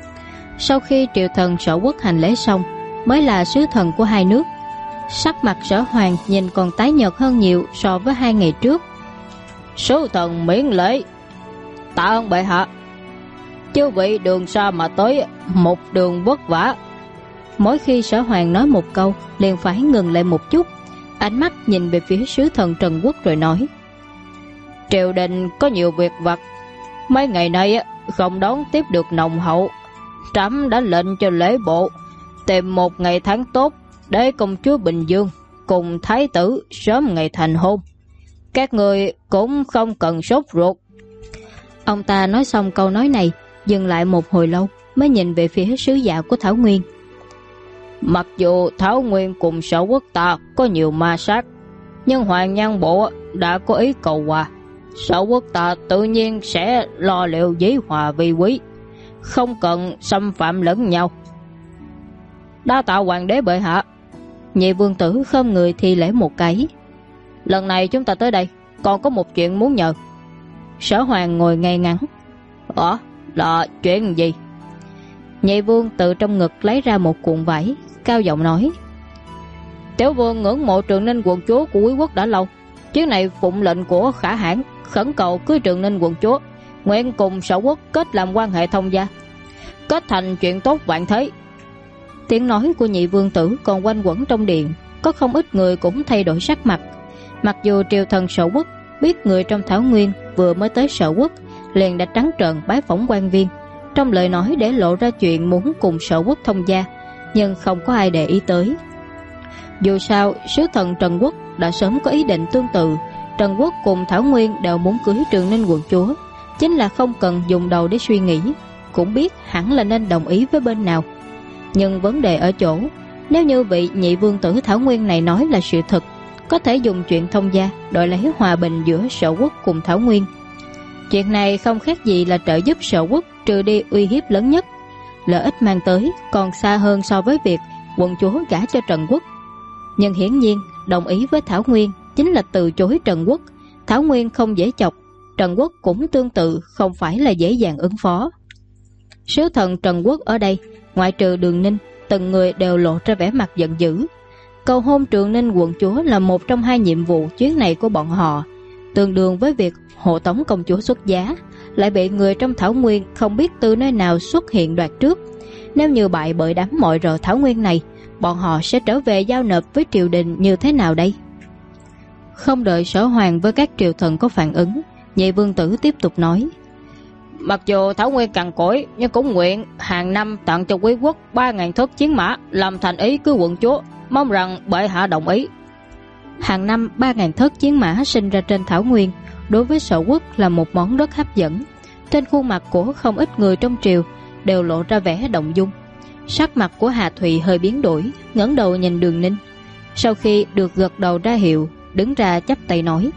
Sau khi triều thần Sở Quốc hành lễ xong, mới là sứ thần của hai nước. Sắc mặt Sở Hoàng nhìn còn tái nhợt hơn nhiều so với 2 ngày trước. Sứ thần miễn lễ. Tạ ơn bệ hạ. Chư vị đường xa mà tới, một đường vất vả. Mỗi khi Sở Hoàng nói một câu liền phải ngừng lại một chút, ánh mắt nhìn về phía sứ thần Trần Quốc rồi nói: triều đình có nhiều việc vặt, mấy ngày nay không đón tiếp được nồng hậu. Trẫm đã lệnh cho lễ bộ tìm một ngày tháng tốt để công chúa Bình Dương cùng thái tử sớm ngày thành hôn. Các người cũng không cần sốt ruột. Ông ta nói xong câu nói này, dừng lại một hồi lâu mới nhìn về phía sứ giả của Thảo Nguyên. Mặc dù Thảo Nguyên cùng Sở Quốc ta có nhiều ma sát, nhưng Hoàng Nhan Bộ đã có ý cầu hòa. Sở Quốc ta tự nhiên sẽ lo liệu dĩ hòa vi quý, không cần xâm phạm lẫn nhau. Đa tạ hoàng đế bệ hạ. Nhị vương tử khom người thi lễ một cái. Lần này chúng ta tới đây còn có một chuyện muốn nhờ. Sở Hoàng ngồi ngay ngắn. Là chuyện gì? Nhị vương từ trong ngực lấy ra một cuộn vải, cao giọng nói: Tiểu vương ngưỡng mộ Trường Ninh quận chúa của quý quốc đã lâu. Chuyến này phụng lệnh của Khả Hãn, khẩn cầu cưới Trường Ninh quận chúa, nguyện cùng Sở Quốc kết làm quan hệ thông gia, kết thành chuyện tốt vạn thế. Tiếng nói của nhị vương tử còn quanh quẩn trong điện, có không ít người cũng thay đổi sắc mặt. Mặc dù triều thần Sở Quốc biết người trong Thảo Nguyên vừa mới tới Sở Quốc, liền đã trắng trợn bái phỏng quan viên, trong lời nói để lộ ra chuyện muốn cùng Sở Quốc thông gia, nhưng không có ai để ý tới. Dù sao, sứ thần Trần Quốc đã sớm có ý định tương tự. Trần Quốc cùng Thảo Nguyên đều muốn cưới Trường Ninh quận chúa, chính là không cần dùng đầu để suy nghĩ, cũng biết hẳn là nên đồng ý với bên nào. Nhưng vấn đề ở chỗ, nếu như vị nhị vương tử Thảo Nguyên này nói là sự thật, có thể dùng chuyện thông gia đổi lấy hòa bình giữa Sở Quốc cùng Thảo Nguyên. Chuyện này không khác gì là trợ giúp Sở Quốc trừ đi uy hiếp lớn nhất. Lợi ích mang tới còn xa hơn so với việc quận chúa gả cho Trần Quốc. Nhưng hiển nhiên đồng ý với Thảo Nguyên chính là từ chối Trần Quốc. Thảo Nguyên không dễ chọc, Trần Quốc cũng tương tự không phải là dễ dàng ứng phó. Sứ thần Trần Quốc ở đây, ngoại trừ Đường Ninh, từng người đều lộ ra vẻ mặt giận dữ. Cầu hôn Trường Ninh quận chúa là một trong 2 nhiệm vụ chuyến này của bọn họ, tương đương với việc hộ tống công chúa xuất giá, lại bị người trong Thảo Nguyên không biết từ nơi nào xuất hiện đoạt trước. Nếu như bại bởi đám mọi rợ Thảo Nguyên này, bọn họ sẽ trở về giao nộp với triều đình như thế nào đây? Không đợi Sở Hoàng với các triều thần có phản ứng, nhị vương tử tiếp tục nói: Mặc dù Thảo Nguyên cằn cỗi, nhưng cũng nguyện hàng năm tặng cho quý quốc 3.000 thớt chiến mã làm thành ý của quận chúa, mong rằng bệ hạ đồng ý. Hàng năm 3.000 thớt chiến mã sinh ra trên Thảo Nguyên đối với Sở Quốc là một món rất hấp dẫn. Trên khuôn mặt của không ít người trong triều đều lộ ra vẻ động dung. Sắc mặt của Hà Thụy hơi biến đổi, ngẩng đầu nhìn Đường Ninh. Sau khi được gật đầu ra hiệu, đứng ra chắp tay nói: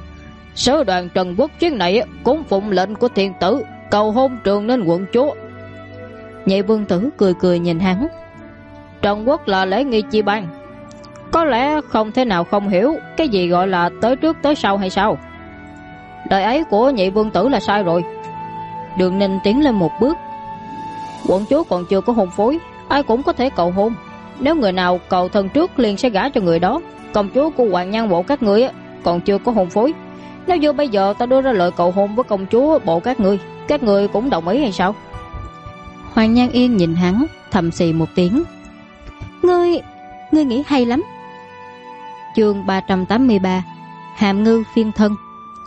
Sứ đoàn Trần Quốc chuyến này cũng phụng lệnh của thiên tử, cầu hôn Trường Ninh quận chúa. Nhị vương tử cười cười nhìn hắn. Trần Quốc là lễ nghi chi ban, có lẽ không thể nào không hiểu cái gì gọi là tới trước tới sau hay sao? Lời ấy của nhị vương tử là sai rồi. Đường Ninh tiến lên một bước. Quận chúa còn chưa có hôn phối, ai cũng có thể cầu hôn. Nếu người nào cầu thân trước liền sẽ gả cho người đó. Công chúa của Hoàng Nhan bộ các ngươi còn chưa có hôn phối. Nếu như bây giờ ta đưa ra lời cầu hôn với công chúa bộ các ngươi cũng đồng ý hay sao? Hoàng Nhan Yên nhìn hắn, thầm xì một tiếng. Ngươi nghĩ hay lắm. Chương 383 Hàm Ngư phiên thân.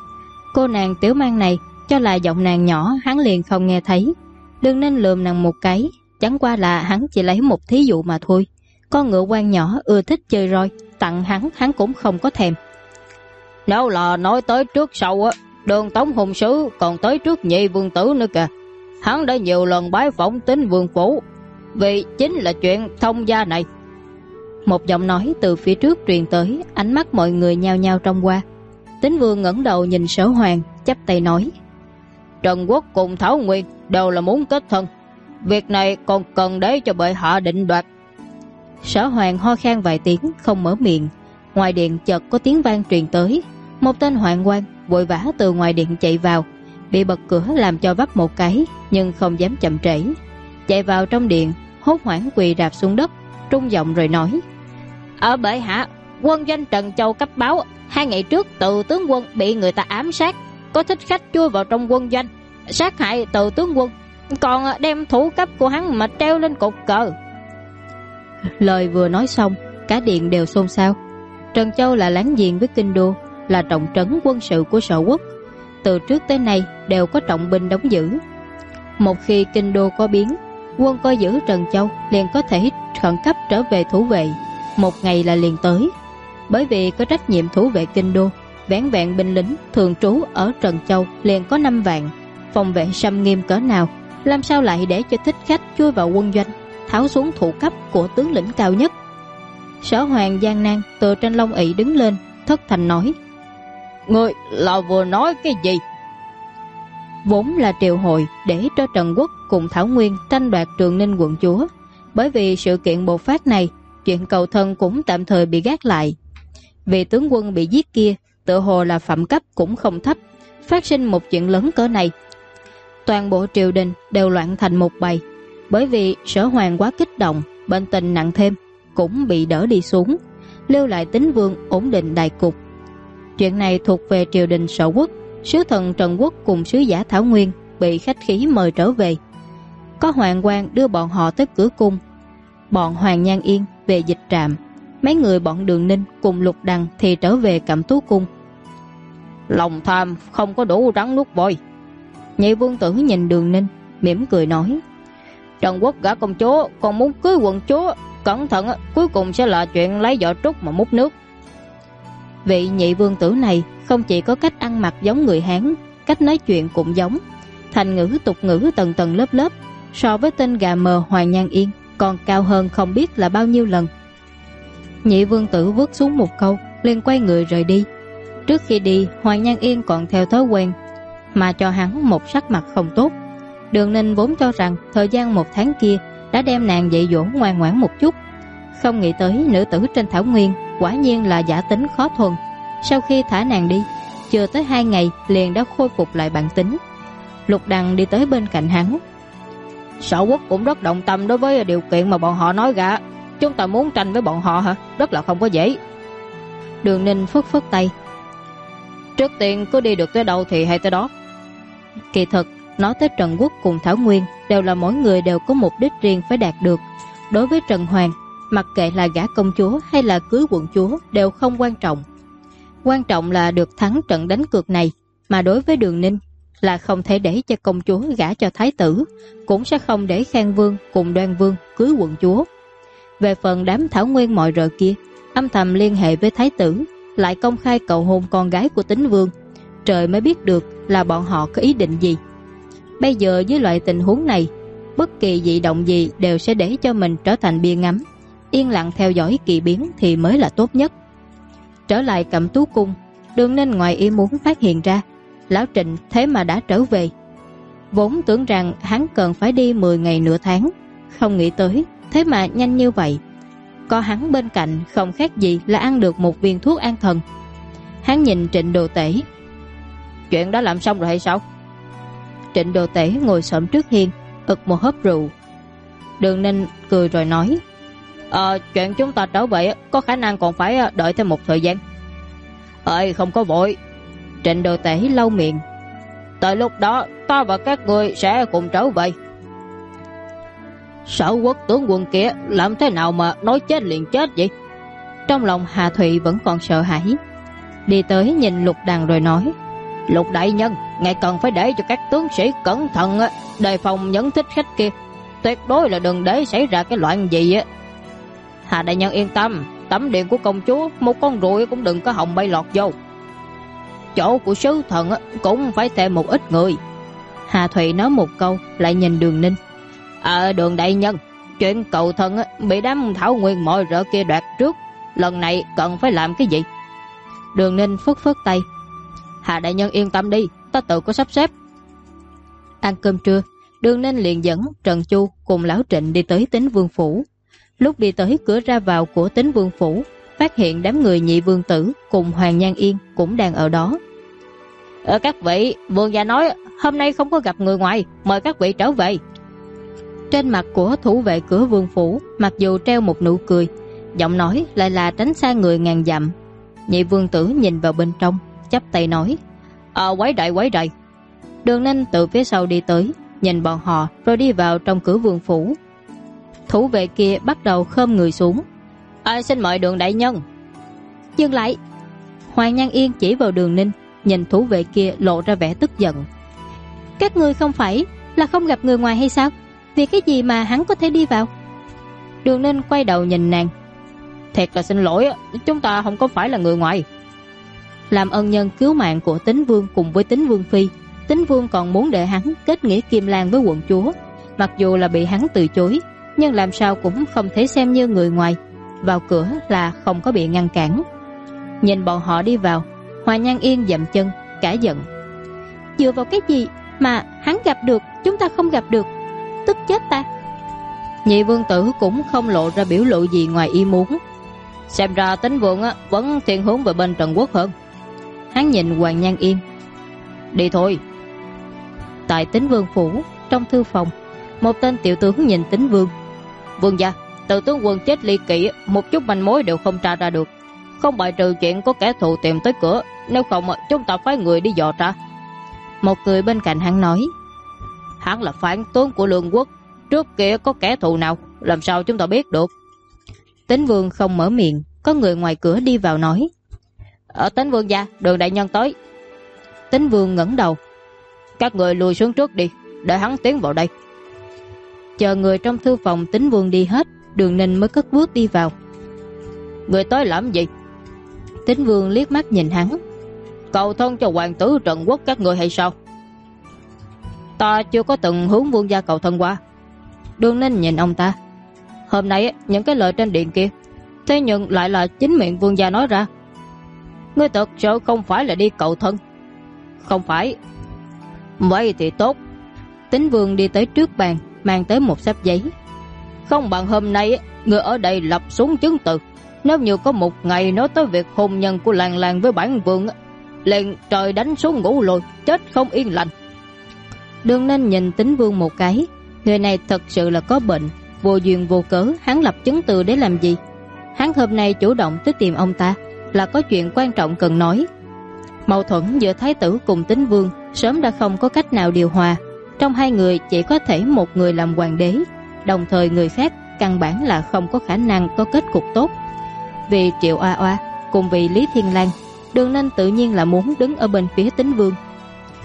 Cô nàng tiểu mang này cho là giọng nàng nhỏ, hắn liền không nghe thấy. Đừng nên lườm nàng một cái, chẳng qua là hắn chỉ lấy một thí dụ mà thôi. Con ngựa quan nhỏ ưa thích chơi roi, tặng hắn cũng không có thèm. Nếu là nói tới trước sau á, Đường Tống hùng sứ còn tới trước nhị vương tử nữa kìa. Hắn đã nhiều lần bái phỏng Tín vương phủ, vì chính là chuyện thông gia này. Một giọng nói từ phía trước truyền tới, ánh mắt mọi người nhao nhao trông qua. Tín vương ngẩng đầu nhìn Sở Hoàng, chắp tay nói: Trần Quốc cùng Thảo Nguyên đều là muốn kết thân, việc này còn cần để cho bệ hạ định đoạt. Sở Hoàng ho khan vài tiếng không mở miệng. Ngoài điện chợt có tiếng vang truyền tới. Một tên hoạn quan vội vã từ ngoài điện chạy vào, bị bật cửa làm cho vấp một cái, nhưng không dám chậm trễ. Chạy vào trong điện, hốt hoảng quỳ rạp xuống đất, trung giọng rồi nói: Ở bệ hạ, quân doanh Trần Châu cấp báo 2 ngày trước Từ tướng quân bị người ta ám sát, có thích khách chui vào trong quân doanh, sát hại Từ tướng quân, còn đem thủ cấp của hắn mà treo lên cột cờ. Lời vừa nói xong, cả điện đều xôn xao. Trần Châu là láng giềng với Kinh Đô, là trọng trấn quân sự của Sở Quốc, từ trước tới nay đều có trọng binh đóng giữ. Một khi Kinh Đô có biến, quân coi giữ Trần Châu liền có thể khẩn cấp trở về thủ vệ, một ngày là liền tới. Bởi vì có trách nhiệm thủ vệ Kinh Đô, vẻn vẹn binh lính thường trú ở Trần Châu liền có 5 vạn. Phòng vệ xâm nghiêm cỡ nào, làm sao lại để cho thích khách chui vào quân doanh, tháo xuống thủ cấp của tướng lĩnh cao nhất? Sở Hoàng gian nan từ trên lông ỵ đứng lên, thất thành nói: Ngươi là vừa nói cái gì? Vốn là triều hội để cho Trần Quốc cùng Thảo Nguyên tranh đoạt Trường Ninh quận chúa. Bởi vì sự kiện bộc phát này, chuyện cầu thân cũng tạm thời bị gác lại. Vì tướng quân bị giết kia tự hồ là phẩm cấp cũng không thấp, phát sinh một chuyện lớn cỡ này, toàn bộ triều đình đều loạn thành một bầy. Bởi vì Sở Hoàng quá kích động, bệnh tình nặng thêm, cũng bị đỡ đi xuống, lưu lại Tín vương ổn định đại cục. Chuyện này thuộc về triều đình Sở Quốc. Sứ thần Trần Quốc cùng sứ giả Thảo Nguyên bị khách khí mời trở về. Có hoàng quan đưa bọn họ tới cửa cung, bọn Hoàng Nhan Yên về dịch trạm, mấy người bọn Đường Ninh cùng Lục Đằng thì trở về Cẩm Tú cung. Lòng tham không có đủ rắn nuốt voi. Nhị vương tử nhìn Đường Ninh mỉm cười nói: Trần Quốc gả công chúa còn muốn cưới quận chúa, cẩn thận cuối cùng sẽ là chuyện lấy vỏ trúc mà múc nước. Vị nhị vương tử này không chỉ có cách ăn mặc giống người Hán, cách nói chuyện cũng giống, thành ngữ tục ngữ tầng tầng lớp lớp, so với tên gà mờ Hoàng Nhan Yên còn cao hơn không biết là bao nhiêu lần. Nhị vương tử vứt xuống một câu liền quay người rời đi. Trước khi đi, Hoàng Nhan Yên còn theo thói quen mà cho hắn một sắc mặt không tốt. Đường Ninh vốn cho rằng thời gian 1 tháng kia đã đem nàng dạy dỗ ngoan ngoãn một chút, không nghĩ tới nữ tử trên Thảo Nguyên quả nhiên là giả tính khó thuần. Sau khi thả nàng đi, chưa tới 2 ngày liền đã khôi phục lại bản tính. Lục Đằng đi tới bên cạnh hắn: Sở Quốc cũng rất động tâm đối với điều kiện mà bọn họ nói ra. Chúng ta muốn tranh với bọn họ hả? Rất là không có dễ. Đường Ninh phất phất tay: Trước tiên cứ đi được tới đâu thì hay tới đó. Kỳ thực nói tới Trần Quốc cùng Thảo Nguyên đều là mỗi người đều có mục đích riêng phải đạt được. Đối với Trần Hoàng, mặc kệ là gả công chúa hay là cưới quận chúa đều không quan trọng. Quan trọng là được thắng trận đánh cược này. Mà đối với Đường Ninh, là không thể để cho công chúa gả cho thái tử, cũng sẽ không để Khang Vương cùng Đoan Vương cưới quận chúa. Về phần đám thảo nguyên mọi rợ kia, âm thầm liên hệ với thái tử, lại công khai cầu hôn con gái của Tín Vương, trời mới biết được là bọn họ có ý định gì. Bây giờ với loại tình huống này, bất kỳ dị động gì đều sẽ để cho mình trở thành bia ngắm, yên lặng theo dõi kỳ biến thì mới là tốt nhất. Trở lại Cẩm Tú Cung, Đường Ninh ngoài ý muốn phát hiện ra Lão Trịnh thế mà đã trở về. Vốn tưởng rằng hắn cần phải đi 10 ngày nửa tháng, không nghĩ tới thế mà nhanh như vậy. Có hắn bên cạnh không khác gì là ăn được một viên thuốc an thần. Hắn nhìn Trịnh Đồ Tể. Chuyện đã làm xong rồi hay sao? Trịnh Đồ Tể ngồi xổm trước hiên, ực một hớp rượu. Đường Ninh cười rồi nói, chuyện chúng ta trở về có khả năng còn phải đợi thêm một thời gian. Không có vội. Trịnh Đồ Tể lau miệng. Tới lúc đó ta và các người sẽ cùng trở về. Sở Quốc tướng quân kia làm thế nào mà nói chết liền chết vậy? Trong lòng Hà Thụy vẫn còn sợ hãi. Đi tới nhìn Lục Đằng rồi nói, Lục đại nhân, ngài cần phải để cho các tướng sĩ cẩn thận, đề phòng những thích khách kia, tuyệt đối là đừng để xảy ra cái loạn gì á. Hà đại nhân yên tâm, tẩm điện của công chúa một con ruồi cũng đừng có hòng bay lọt vô. Chỗ của sứ thần cũng phải thêm một ít người. Hà Thụy nói một câu lại nhìn Đường Ninh. Đường đại nhân, chuyện cầu thần bị đám thảo nguyên mọi rợ kia đoạt trước, lần này cần phải làm cái gì? Đường Ninh phất phất tay. Hà đại nhân yên tâm đi, ta tự có sắp xếp. Ăn cơm trưa, Đường Ninh liền dẫn Trần Chu cùng Lão Trịnh đi tới Tín Vương phủ. Lúc đi tới cửa ra vào của Tín Vương phủ, phát hiện đám người Nhị Vương tử cùng Hoàng Nhan Yên cũng đang ở đó. Các vị, vương gia nói hôm nay không có gặp người ngoài, mời các vị trở về. Trên mặt của thủ vệ cửa vương phủ mặc dù treo một nụ cười, giọng nói lại là tránh xa người ngàn dặm. Nhị Vương tử nhìn vào bên trong, chắp tay nói, quấy rầy. Đường Ninh từ phía sau đi tới, nhìn bọn họ rồi đi vào trong cửa vương phủ. Thủ vệ kia bắt đầu khom người xuống. Xin mời Đường đại nhân. Dừng lại. Hoàng Nhan Yên chỉ vào Đường Ninh, nhìn thủ vệ kia lộ ra vẻ tức giận. Các ngươi không phải là không gặp người ngoài hay sao? Vì cái gì mà hắn có thể đi vào? Đường Ninh quay đầu nhìn nàng. Thiệt là xin lỗi, chúng ta không có phải là người ngoài. Làm ân nhân cứu mạng của Tín Vương cùng với Tín Vương phi, Tín Vương còn muốn để hắn kết nghĩa kim lan với quận chúa. Mặc dù là bị hắn từ chối, nhưng làm sao cũng không thể xem như người ngoài. Vào cửa là không có bị ngăn cản. Nhìn bọn họ đi vào, Hoàng Nhan Yên dậm chân, cả giận. Dựa vào cái gì mà hắn gặp được, chúng ta không gặp được? Tức chết ta. Nhị Vương tử cũng không lộ ra biểu lộ gì ngoài ý muốn. Xem ra Tín Vương vẫn thiên hướng về bên Trần Quốc hơn. Hắn nhìn Hoàng Nhan Yên. Đi thôi. Tại Tín Vương phủ, trong thư phòng, một tên tiểu tướng nhìn Tín Vương. Vương gia, từ tướng quân chết ly kỳ, một chút manh mối đều không tra ra được, không bài trừ chuyện có kẻ thù tìm tới cửa, nếu không chúng ta phái người đi dò tra. Một người bên cạnh hắn nói, hắn là phản tướng của Lương Quốc, trước kia có kẻ thù nào, làm sao chúng ta biết được? Tín Vương không mở miệng, có người ngoài cửa đi vào nói, Tín Vương gia, Đường đại nhân tới. Tín Vương ngẩng đầu, các người lùi xuống trước đi, để hắn tiến vào đây. Chờ người trong thư phòng Tín Vương đi hết, Đường Ninh mới cất bước đi vào. Người tới làm gì? Tín Vương liếc mắt nhìn hắn. Cầu thân cho hoàng tử Trần Quốc các người hay sao? Ta chưa có từng hướng vương gia cầu thân qua. Đường Ninh nhìn ông ta. Hôm nay những cái lời trên điện kia, thế nhưng lại là chính miệng vương gia nói ra. Ngươi thật sự không phải là đi cầu thân? Không phải. Vậy thì tốt. Tín Vương đi tới trước bàn, mang tới một xấp giấy. Không bằng hôm nay người ở đây lập xuống chứng từ, nếu như có một ngày nói tới việc hôn nhân của Lan Lan với bản vương, liền trời đánh xuống ngủ lùi, chết không yên lành. Đường Ninh nhìn Tín Vương một cái, người này thật sự là có bệnh, vô duyên vô cớ hắn lập chứng từ để làm gì? Hắn hôm nay chủ động tới tìm ông ta là có chuyện quan trọng cần nói. Mâu thuẫn giữa thái tử cùng Tín Vương sớm đã không có cách nào điều hòa, trong hai người chỉ có thể một người làm hoàng đế, đồng thời người khác căn bản là không có khả năng có kết cục tốt. Vì Triệu Oa Oa cùng vì Lý Thiên Lang, Đường Ninh tự nhiên là muốn đứng ở bên phía Tín Vương.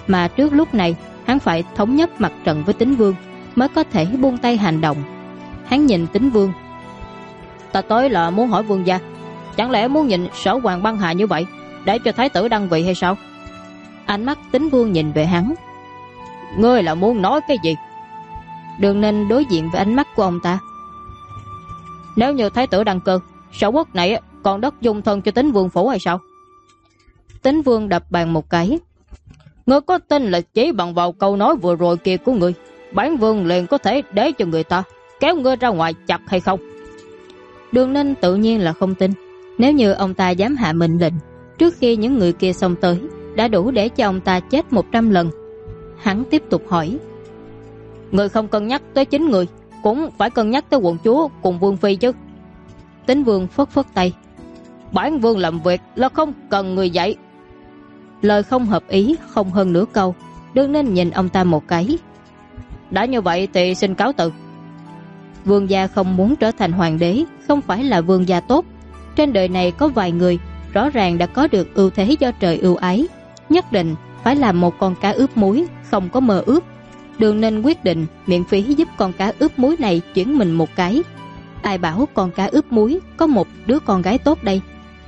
mà trước lúc này hắn phải thống nhất mặt trận với Tín Vương mới có thể buông tay hành động. Hắn nhìn Tín Vương. Ta tới là muốn hỏi vương gia, chẳng lẽ muốn nhìn Sở Hoàng băng hà như vậy để cho thái tử đăng vị hay sao? Ánh mắt Tín Vương nhìn về hắn. Ngươi là muốn nói cái gì? Đường Ninh đối diện với ánh mắt của ông ta. Nếu như thái tử đăng cơ, Sở Quốc này còn đất dung thân cho Tín Vương phủ hay sao? Tín Vương đập bàn một cái. Ngươi có tin là chỉ bằng vào câu nói vừa rồi kia của ngươi, bản vương liền có thể để cho người ta kéo ngươi ra ngoài chặt hay không? Đường Ninh tự nhiên là không tin. Nếu như ông ta dám hạ mệnh lệnh trước khi những người kia xông tới, đã đủ để cho ông ta chết 100 lần. Hắn tiếp tục hỏi. Người không cân nhắc tới chính người, cũng phải cân nhắc tới quận chúa cùng vương phi chứ. Tín Vương phất phất tay. Bản vương làm việc là không cần người dạy. Lời không hợp ý không hơn nửa câu. Đường Ninh nhìn ông ta một cái. Đã như vậy thì xin cáo từ. Vương gia không muốn trở thành hoàng đế không phải là vương gia tốt. Trên đời này có vài người rõ ràng đã có được ưu thế do trời ưu ái, nhất định phải làm một con cá ướp muối, không có mơ ước. Đường Ninh quyết định miễn phí giúp con cá ướp muối này chuyển mình một cái. Ai bảo con cá ướp muối có một đứa con gái tốt đây.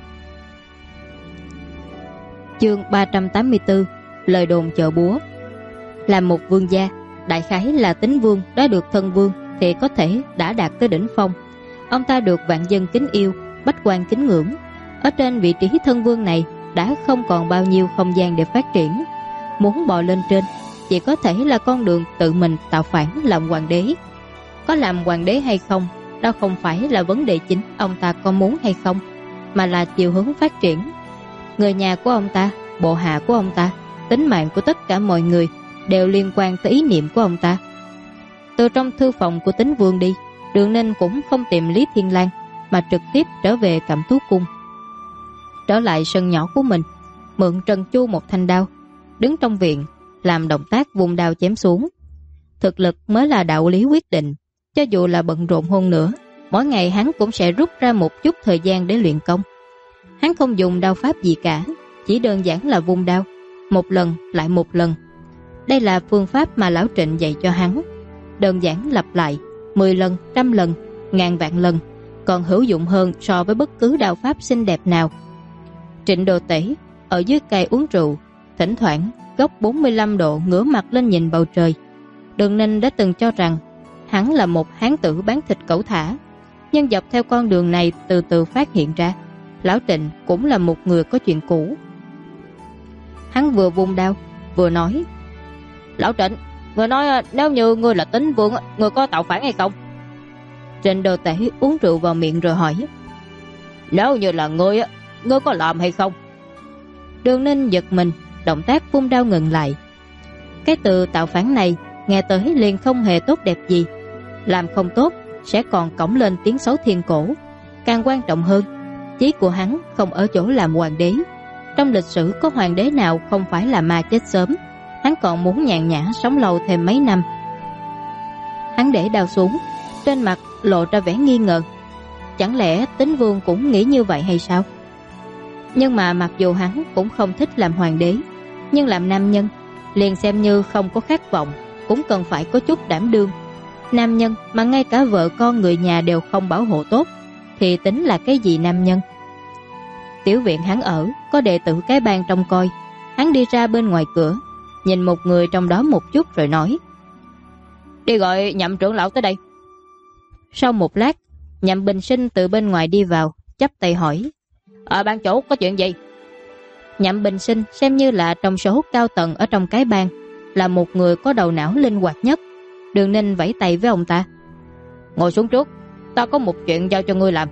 Chương 384. Lời đồn chợ búa. Làm một vương gia, đại khái là Tín Vương đã được thân vương thì có thể đã đạt tới đỉnh phong. Ông ta được vạn dân kính yêu, bách quan kính ngưỡng. Ở trên vị trí thân vương này đã không còn bao nhiêu không gian để phát triển. Muốn bò lên trên chỉ có thể là con đường tự mình tạo phản làm hoàng đế. Có làm hoàng đế hay không, đó không phải là vấn đề chính ông ta có muốn hay không, mà là chiều hướng phát triển. Người nhà của ông ta, bộ hạ của ông ta, tính mạng của tất cả mọi người đều liên quan tới ý niệm của ông ta. Từ trong thư phòng của Tín Vương đi, Đường Ninh cũng không tìm Lý Thiên Lang mà trực tiếp trở về Cẩm Tú Cung. Trở lại sân nhỏ của mình, mượn Trần Chu một thanh đao, đứng trong viện làm động tác vùng đao chém xuống. Thực lực mới là đạo lý quyết định. Cho dù là bận rộn hơn nữa, mỗi ngày hắn cũng sẽ rút ra một chút thời gian để luyện công. Hắn không dùng đao pháp gì cả, chỉ đơn giản là vung đao, một lần lại một lần. Đây là phương pháp mà Lão Trịnh dạy cho hắn. Đơn giản lặp lại 10 lần, 100 lần, ngàn vạn lần, còn hữu dụng hơn so với bất cứ đao pháp xinh đẹp nào. Trịnh Đồ Tể ở dưới cây uống rượu, thỉnh thoảng góc 45 độ ngửa mặt lên nhìn bầu trời. Đường Ninh đã từng cho rằng hắn là một hán tử bán thịt cẩu thả, nhưng dọc theo con đường này từ từ phát hiện ra Lão Trịnh cũng là một người có chuyện cũ. Hắn vừa vung đao vừa nói. Lão Trịnh, người nói nếu như ngươi là Tín Vương, ngươi có tạo phản hay không? Trịnh Đồ Tể uống rượu vào miệng rồi hỏi. Nếu như là ngươi có làm hay không? Đường Ninh giật mình, động tác vung đao ngừng lại. Cái từ tạo phản này nghe tới liền không hề tốt đẹp gì. Làm không tốt sẽ còn cõng lên tiếng xấu thiên cổ. Càng quan trọng hơn, chí của hắn không ở chỗ làm hoàng đế. Trong lịch sử có hoàng đế nào không phải là ma chết sớm. Hắn còn muốn nhàn nhã sống lâu thêm mấy năm. Hắn để đao xuống, trên mặt lộ ra vẻ nghi ngờ. Chẳng lẽ Tín Vương cũng nghĩ như vậy hay sao? Nhưng mà mặc dù hắn cũng không thích làm hoàng đế, nhưng làm nam nhân, liền xem như không có khát vọng, cũng cần phải có chút đảm đương. Nam nhân mà ngay cả vợ con người nhà đều không bảo hộ tốt, thì tính là cái gì nam nhân? Tiểu viện hắn ở, có đệ tử cái bang trông coi. Hắn đi ra bên ngoài cửa, nhìn một người trong đó một chút rồi nói. Đi gọi Nhậm trưởng lão tới đây. Sau một lát, Nhậm Bình Sinh từ bên ngoài đi vào, chắp tay hỏi. Ban chủ có chuyện gì? Nhậm Bình Sinh xem như là trong số cao tầng ở trong cái bang, là một người có đầu não linh hoạt nhất. Đường Ninh vẫy tay với ông ta. Ngồi xuống trước, ta có một chuyện giao cho ngươi làm.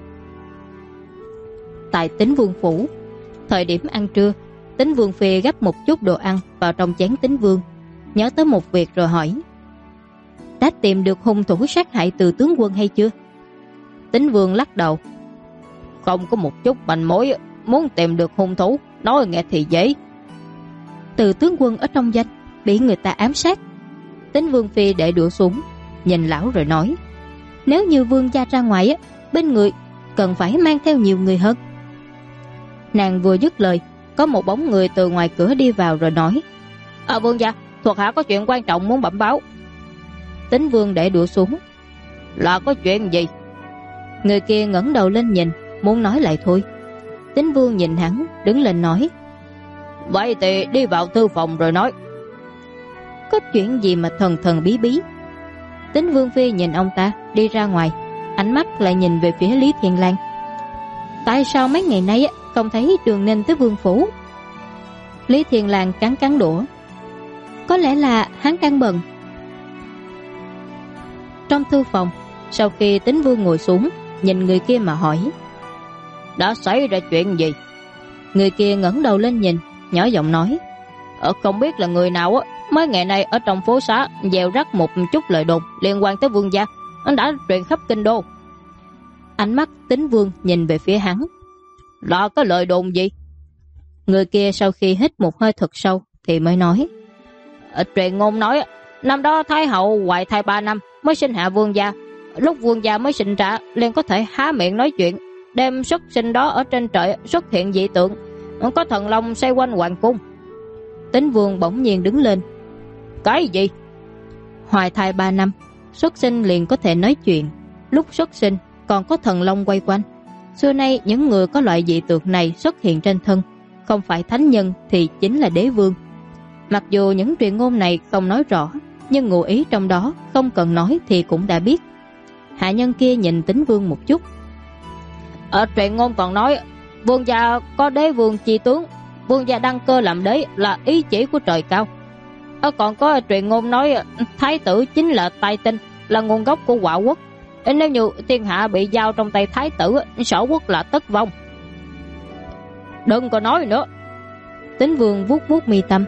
Tại Tín Vương phủ, thời điểm ăn trưa, Tín Vương phi gấp một chút đồ ăn vào trong chén Tín Vương, nhớ tới một việc rồi hỏi. Đã tìm được hung thủ sát hại Từ tướng quân hay chưa? Tín Vương lắc đầu. Không có một chút manh mối. Muốn tìm được hung thủ, nói nghe thì dễ. Từ tướng quân ở trong doanh bị người ta ám sát. Tín Vương phi để đũa xuống, nhìn lão rồi nói. Nếu như vương gia ra ngoài bên người cần phải mang theo nhiều người hơn. Nàng vừa dứt lời, có một bóng người từ ngoài cửa đi vào rồi nói. Vương gia, thuộc hạ có chuyện quan trọng muốn bẩm báo. Tín Vương để đũa xuống. Là có chuyện gì? Người kia ngẩng đầu lên nhìn, muốn nói lại thôi. Tín Vương nhìn hắn, đứng lên nói. Vậy thì đi vào thư phòng rồi nói. Có chuyện gì mà thần thần bí bí? Tín Vương phi nhìn ông ta đi ra ngoài, ánh mắt lại nhìn về phía Lý Thiên Lang. Tại sao mấy ngày nay không thấy Đường Ninh tới vương phủ? Lý Thiên Lang cắn đũa. Có lẽ là hắn đang bận. Trong thư phòng, sau khi Tín Vương ngồi xuống, nhìn người kia mà hỏi. Đã xảy ra chuyện gì? Người kia ngẩng đầu lên nhìn, nhỏ giọng nói. Không biết là người nào mấy ngày nay ở trong phố xá gieo rắc một chút lời đồn liên quan tới vương gia, hắn đã truyền khắp kinh đô. Ánh mắt Tín Vương nhìn về phía hắn. Là có lời đồn gì? Người kia sau khi hít một hơi thật sâu thì mới nói. Truyền ngôn nói năm đó Thái hậu hoài thai 3 năm mới sinh hạ vương gia. Lúc vương gia mới sinh ra liền có thể há miệng nói chuyện. Đêm xuất sinh đó ở trên trời xuất hiện dị tượng, có thần long xoay quanh hoàng cung. Tín Vương bỗng nhiên đứng lên. Cái gì? Hoài thai 3 năm, xuất sinh liền có thể nói chuyện. Lúc xuất sinh còn có thần long quay quanh. Xưa nay những người có loại dị tượng này xuất hiện trên thân, không phải thánh nhân thì chính là đế vương. Mặc dù những truyền ngôn này không nói rõ, nhưng ngụ ý trong đó không cần nói thì cũng đã biết. Hạ nhân kia nhìn Tín Vương một chút. Ở truyền ngôn còn nói vương gia có đế vương chi tướng, vương gia đăng cơ làm đế là ý chỉ của trời cao. Còn có truyền ngôn nói thái tử chính là tài tinh, là nguồn gốc của Hỏa quốc. Nếu như thiên hạ bị giao trong tay thái tử, Sở quốc là tất vong. Đừng có nói nữa. Tín Vương vuốt vuốt mi tâm.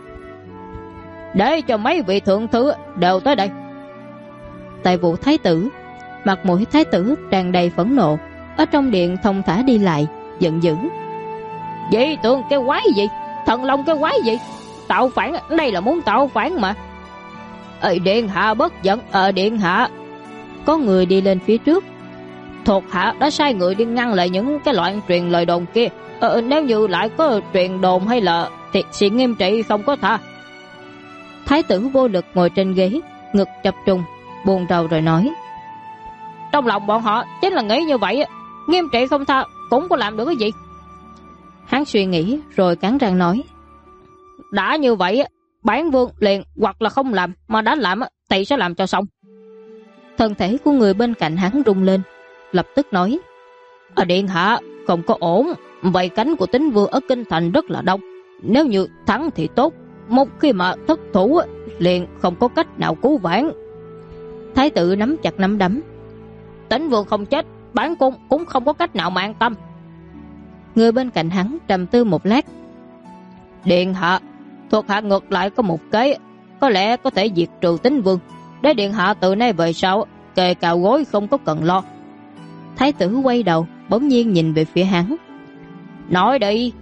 Để cho mấy vị thượng thư đều tới đây. Tại vụ thái tử, mặt mũi thái tử tràn đầy phẫn nộ, ở trong điện thông thả đi lại, giận dữ. Dị tượng cái quái gì? Thần long cái quái gì? Tạo phản, đây là muốn tạo phản mà. Điện hạ bất giận. Điện hạ. Có người đi lên phía trước. Thuộc hạ đã sai người đi ngăn lại những cái loạn truyền lời đồn kia. Nếu như lại có truyền đồn hay là thì xin nghiêm trị không có tha. Thái tử vô lực ngồi trên ghế, ngực chập trùng, buồn rầu rồi nói. Trong lòng bọn họ chính là nghĩ như vậy, nghiêm trị không tha cũng có làm được cái gì. Hắn suy nghĩ rồi cắn răng nói. Đã như vậy, bản vương liền hoặc là không làm, mà đã làm thì sẽ làm cho xong. Thân thể của người bên cạnh hắn rung lên, lập tức nói. Điện hạ, không có ổn. Vậy cánh của Tín Vương ở kinh thành rất là đông. Nếu như thắng thì tốt, một khi mà thất thủ liền không có cách nào cứu vãn. Thái tử nắm chặt nắm đấm. Tín Vương không chết, bản cung cũng không có cách nào mà an tâm. Người bên cạnh hắn trầm tư một lát. Điện hạ, thuộc hạ ngược lại có một kế, có lẽ có thể diệt trừ Tín Vương, để điện hạ từ nay về sau kề cào gối không có cần lo. Thái tử quay đầu bỗng nhiên nhìn về phía hắn. Nói đi.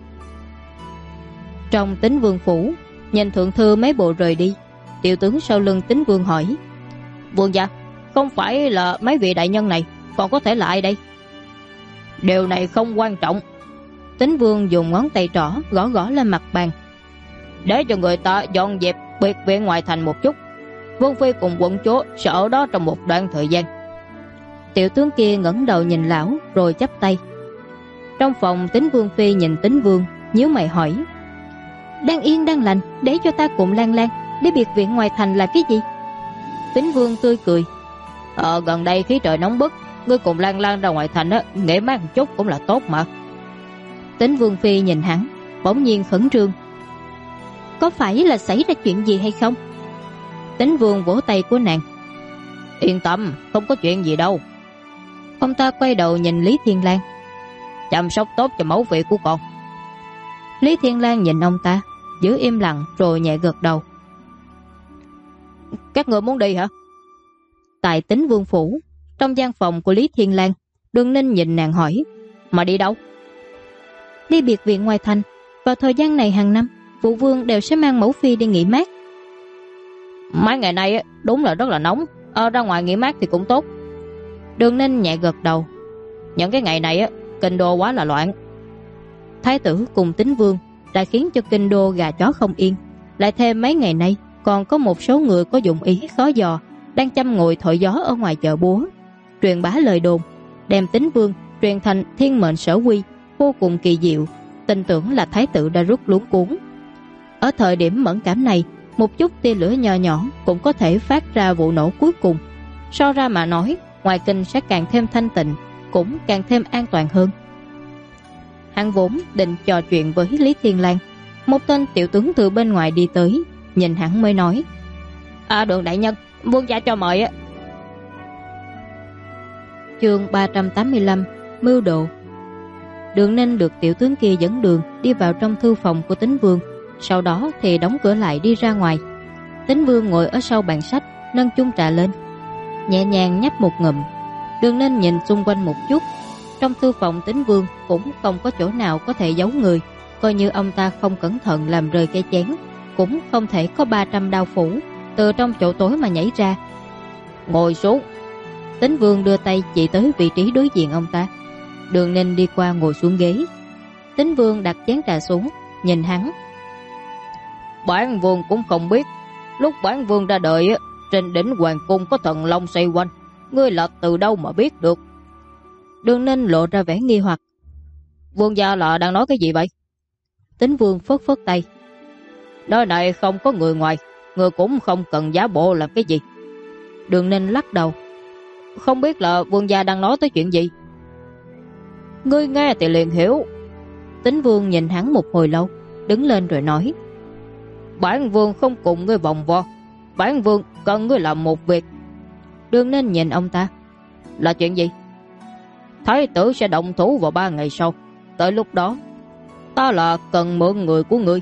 Trong Tín Vương phủ, nhìn thượng thư mấy bộ rời đi, tiểu tướng sau lưng Tín Vương hỏi. Vương gia, không phải là mấy vị đại nhân này, còn có thể là ai đây? Điều này không quan trọng. Tín Vương dùng ngón tay trỏ gõ gõ lên mặt bàn. Để cho người ta dọn dẹp biệt viện ngoài thành một chút. Vương phi cùng quận chúa sẽ ở đó trong một đoạn thời gian. Tiểu tướng kia ngẩng đầu nhìn lão rồi chắp tay. Trong phòng, Tín Vương phi nhìn Tín Vương, nhíu mày hỏi. Đang yên đang lành, để cho ta cùng Lan Lan để biệt viện ngoài thành là cái gì? Tín Vương tươi cười. Gần đây khí trời nóng bức, ngươi cùng Lan Lan ra ngoài thành nghỉ mát một chút cũng là tốt mà. Tín Vương phi nhìn hắn, bỗng nhiên khẩn trương. Có phải là xảy ra chuyện gì hay không? Tín Vương vỗ tay của nàng. Yên tâm, không có chuyện gì đâu. Ông ta quay đầu nhìn Lý Thiên Lang. Chăm sóc tốt cho mẫu vị của con. Lý Thiên Lang nhìn ông ta, giữ im lặng rồi nhẹ gật đầu. Các người muốn đi hả? Tại Tín Vương phủ, trong gian phòng của Lý Thiên Lang, Đường Ninh nhìn nàng hỏi. Mà đi đâu? Đi biệt viện ngoài thành. Vào thời gian này hàng năm, phụ vương đều sẽ mang mẫu phi đi nghỉ mát. Mấy ngày nay đúng là rất là nóng, ra ngoài nghỉ mát thì cũng tốt. Đường Ninh nhẹ gật đầu. Những cái ngày này kinh đô quá là loạn. Thái tử cùng Tín Vương đã khiến cho kinh đô gà chó không yên. Lại thêm mấy ngày nay còn có một số người có dụng ý khó dò đang chăm ngồi thổi gió ở ngoài chợ búa, truyền bá lời đồn, đem Tín Vương truyền thành thiên mệnh sở quy, vô cùng kỳ diệu, tin tưởng là thái tử đã rút luống cuốn. Ở thời điểm mẫn cảm này, một chút tia lửa nho nhỏ cũng có thể phát ra vụ nổ cuối cùng. So ra mà nói, ngoài kinh sẽ càng thêm thanh tịnh, cũng càng thêm an toàn hơn. Hắn vốn định trò chuyện với Lý Thiên Lang, một tên tiểu tướng từ bên ngoài đi tới, nhìn hắn mới nói: Đường đại nhân, vương gia cho mời á. Chương 385: Mưu độ. Đường Ninh được tiểu tướng kia dẫn đường đi vào trong thư phòng của Tín Vương, sau đó thì đóng cửa lại đi ra ngoài. Tín Vương ngồi ở sau bàn sách, nâng chung trà lên, nhẹ nhàng nhấp một ngụm. Đường Ninh nhìn xung quanh một chút. Trong thư phòng Tín Vương cũng không có chỗ nào có thể giấu người, coi như ông ta không cẩn thận làm rơi cái chén, cũng không thể có 300 đao phủ từ trong chỗ tối mà nhảy ra. Ngồi xuống. Tín Vương đưa tay chỉ tới vị trí đối diện ông ta. Đường Ninh đi qua ngồi xuống ghế. Tín Vương đặt chén trà xuống, nhìn hắn. Bản vương cũng không biết, lúc bản vương ra đời trên đỉnh hoàng cung có thần long xoay quanh, ngươi là từ đâu mà biết được? Đường Ninh lộ ra vẻ nghi hoặc. Vương gia là đang nói cái gì vậy? Tín Vương phất phất tay. Nơi này không có người ngoài, người cũng không cần giả bộ làm cái gì. Đường Ninh lắc đầu. Không biết là vương gia đang nói tới chuyện gì? Ngươi nghe thì liền hiểu. Tín Vương nhìn hắn một hồi lâu, đứng lên rồi nói: Bản vương không cùng ngươi vòng vo, bản vương cần ngươi làm một việc. Đường Ninh nhìn ông ta. Là chuyện gì? Thái tử sẽ động thủ vào 3 ngày sau. Tới lúc đó ta là cần mượn người của ngươi.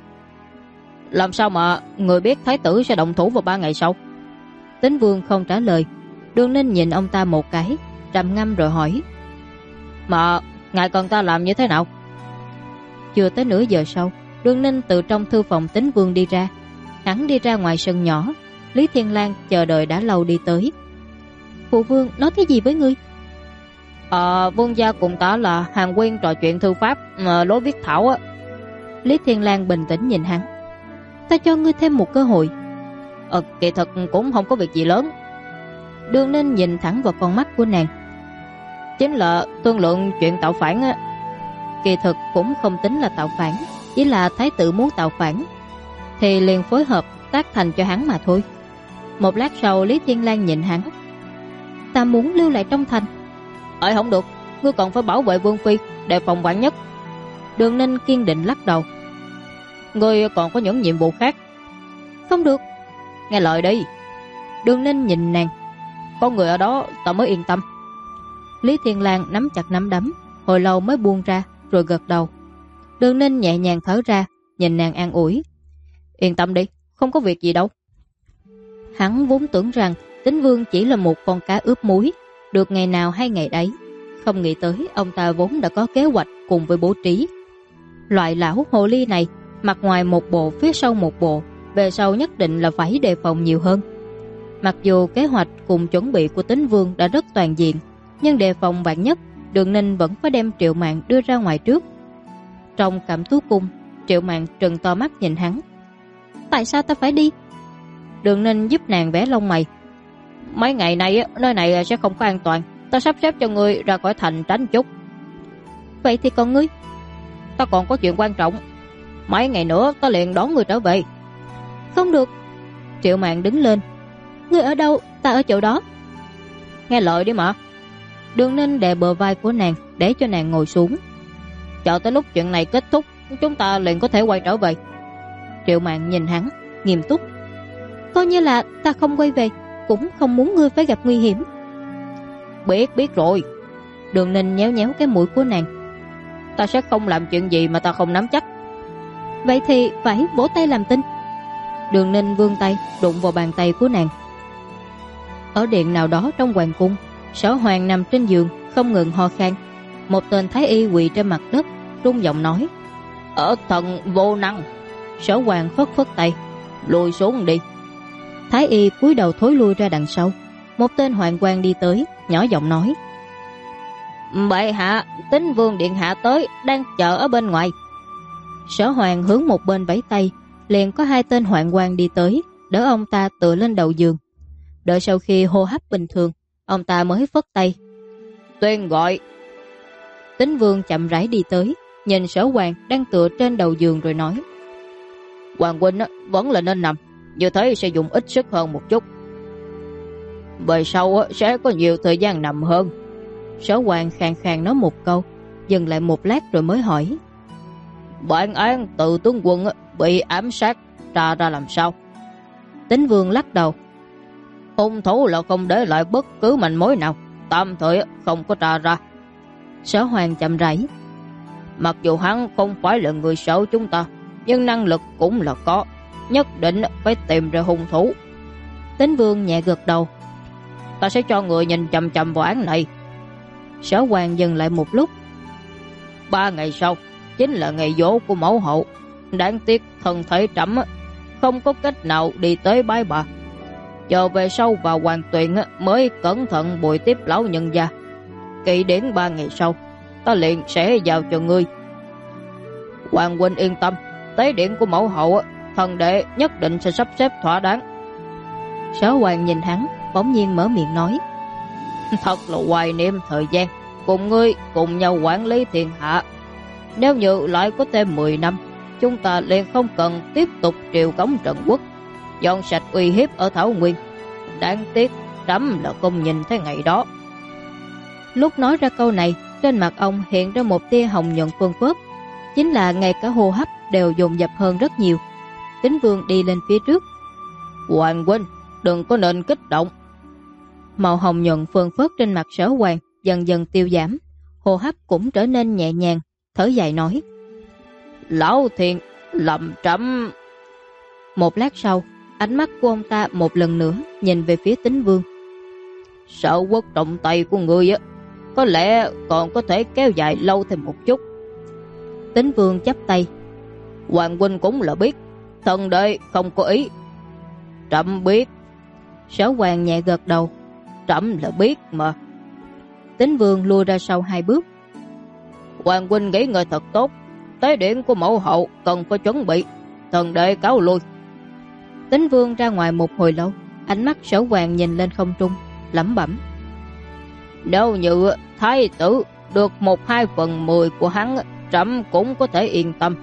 Làm sao mà người biết thái tử sẽ động thủ vào 3 ngày sau? Tín Vương không trả lời. Đường Ninh nhìn ông ta một cái, trầm ngâm rồi hỏi: Mà ngài cần ta làm như thế nào? Chưa tới nửa giờ sau, Đường Ninh từ trong thư phòng Tín Vương đi ra. Hắn đi ra ngoài sân nhỏ. Lý Thiên Lang chờ đợi đã lâu đi tới. Phụ vương nói cái gì với ngươi? Vương gia cùng ta là hàng quyên trò chuyện thư pháp lối viết thảo á. Lý Thiên Lang bình tĩnh nhìn hắn. Ta cho ngươi thêm một cơ hội. Kỳ thật cũng không có việc gì lớn. Đường Ninh nhìn thẳng vào con mắt của nàng. Chính là thương lượng chuyện tạo phản á. Kỳ thực cũng không tính là tạo phản, chỉ là thái tử muốn tạo phản thì liền phối hợp tác thành cho hắn mà thôi. Một lát sau, Lý Thiên Lang nhìn hắn. Ta muốn lưu lại trong thành. Không được, ngươi còn phải bảo vệ vương phi, đề phòng vạn nhất. Đường Ninh kiên định lắc đầu. Ngươi còn có những nhiệm vụ khác. Không được. Nghe lời đi. Đường Ninh nhìn nàng. Có người ở đó ta mới yên tâm. Lý Thiên Lang nắm chặt nắm đấm, hồi lâu mới buông ra, rồi gật đầu. Đường Ninh nhẹ nhàng thở ra, nhìn nàng an ủi. Yên tâm đi, không có việc gì đâu. Hắn vốn tưởng rằng Tín Vương chỉ là một con cá ướp muối, được ngày nào hay ngày đấy. Không nghĩ tới ông ta vốn đã có kế hoạch cùng với bố trí. Loại lão hồ ly này, mặt ngoài một bộ phía sau một bộ, về sau nhất định là phải đề phòng nhiều hơn. Mặc dù kế hoạch cùng chuẩn bị của Tín Vương đã rất toàn diện, nhưng đề phòng vạn nhất, Đường Ninh vẫn phải đem Triệu Mạn đưa ra ngoài trước. Trong Cẩm Tú Cung, Triệu Mạn trừng to mắt nhìn hắn. Tại sao ta phải đi? Đường Ninh giúp nàng vẽ lông mày. Mấy ngày nay nơi này sẽ không có an toàn, ta sắp xếp cho ngươi ra khỏi thành tránh chút. Vậy thì còn ngươi? Ta còn có chuyện quan trọng. Mấy ngày nữa ta liền đón ngươi trở về. Không được. Triệu Mạn đứng lên. Ngươi ở đâu, ta ở chỗ đó. Nghe lời đi mà. Đường Ninh đè bờ vai của nàng để cho nàng ngồi xuống. Chờ tới lúc chuyện này kết thúc, chúng ta liền có thể quay trở về. Triệu Mạn nhìn hắn, nghiêm túc. Coi như là ta không quay về, cũng không muốn ngươi phải gặp nguy hiểm. Biết rồi. Đường Ninh nhéo nhéo cái mũi của nàng. Ta sẽ không làm chuyện gì mà ta không nắm chắc. Vậy thì phải vỗ tay làm tin. Đường Ninh vươn tay đụng vào bàn tay của nàng. Ở điện nào đó trong hoàng cung, Sở Hoàng nằm trên giường không ngừng ho khan. Một tên thái y quỳ trên mặt đất, run giọng nói. Ở thần vô năng. Sở Hoàng phất phất tay. Lùi xuống đi. Thái y cúi đầu thối lui ra đằng sau. Một tên hoàng quan đi tới, nhỏ giọng nói. Bệ hạ, Tín Vương điện hạ tới, đang chờ ở bên ngoài. Sở Hoàng hướng một bên vẫy tay, liền có 2 tên hoạn quan đi tới, đỡ ông ta tựa lên đầu giường. Đợi sau khi hô hấp bình thường, ông ta mới phất tay. Tuyên gọi. Tín Vương chậm rãi đi tới, nhìn Sở Hoàng đang tựa trên đầu giường rồi nói: Hoàng huynh vẫn là nên nằm, như thế sẽ dùng ít sức hơn một chút. Về sau sẽ có nhiều thời gian nằm hơn. Sở Hoàng khàn khàn nói một câu, dừng lại một lát rồi mới hỏi: Bản án từ tướng quân bị ám sát tra ra làm sao? Tín Vương lắc đầu: Hung thủ là không để lại bất cứ manh mối nào, tạm thời không có tra ra. Sở Hoàng chậm rãi: Mặc dù hắn không phải là người xấu chúng ta, nhưng năng lực cũng là có, nhất định phải tìm ra hung thủ. Tín Vương nhẹ gật đầu: Ta sẽ cho người nhìn chằm chằm vụ án này. Sở Hoàng dừng lại một lúc: 3 ngày sau chính là ngày giỗ của mẫu hậu. Đáng tiếc thân thể trẫm không có cách nào đi tới bái bà. Chờ về sau vào hoàng tuyển mới cẩn thận bồi tiếp lão nhân gia. Kỵ đến 3 ngày sau, ta liền sẽ giao cho ngươi. Hoàng huynh yên tâm, tế điện của mẫu hậu thần đệ nhất định sẽ sắp xếp thỏa đáng. Sở Hoàng nhìn hắn, bỗng nhiên mở miệng nói: Thật là hoài niệm thời gian cùng ngươi cùng nhau quản lý thiên hạ. Nếu như lại có thêm 10 năm, chúng ta liền không cần tiếp tục triều cống Trần Quốc, dọn sạch uy hiếp ở Thảo Nguyên. Đáng tiếc trẫm là không nhìn thấy ngày đó. Lúc nói ra câu này, trên mặt ông hiện ra một tia hồng nhuận phơn phớt, chính là ngay cả hô hấp đều dồn dập hơn rất nhiều. Tín Vương đi lên phía trước: Hoàng huynh, đừng có nên kích động. Màu hồng nhuận phơn phớt trên mặt Sở Hoàng dần dần tiêu giảm, hô hấp cũng trở nên nhẹ nhàng, thở dài nói: Lão Thiên lầm trẫm. Một lát sau, ánh mắt của ông ta một lần nữa nhìn về phía Tín Vương: Sở quốc trọng tay của ngươi có lẽ còn có thể kéo dài lâu thêm một chút. Tín Vương chắp tay: Hoàng huynh cũng là biết, thần đệ không có ý. Trẫm biết. Sở Hoàng nhẹ gật đầu: Trẫm là biết mà. Tín Vương lùi ra sau 2 bước: Hoàng huynh nghỉ ngơi thật tốt, tế điện của mẫu hậu cần phải chuẩn bị, thần đệ cáo lui. Tín Vương ra ngoài một hồi lâu, ánh mắt Sở Hoàng nhìn lên không trung, lẩm bẩm: Nếu như thái tử được 1/2/10 của hắn, trẫm cũng có thể yên tâm.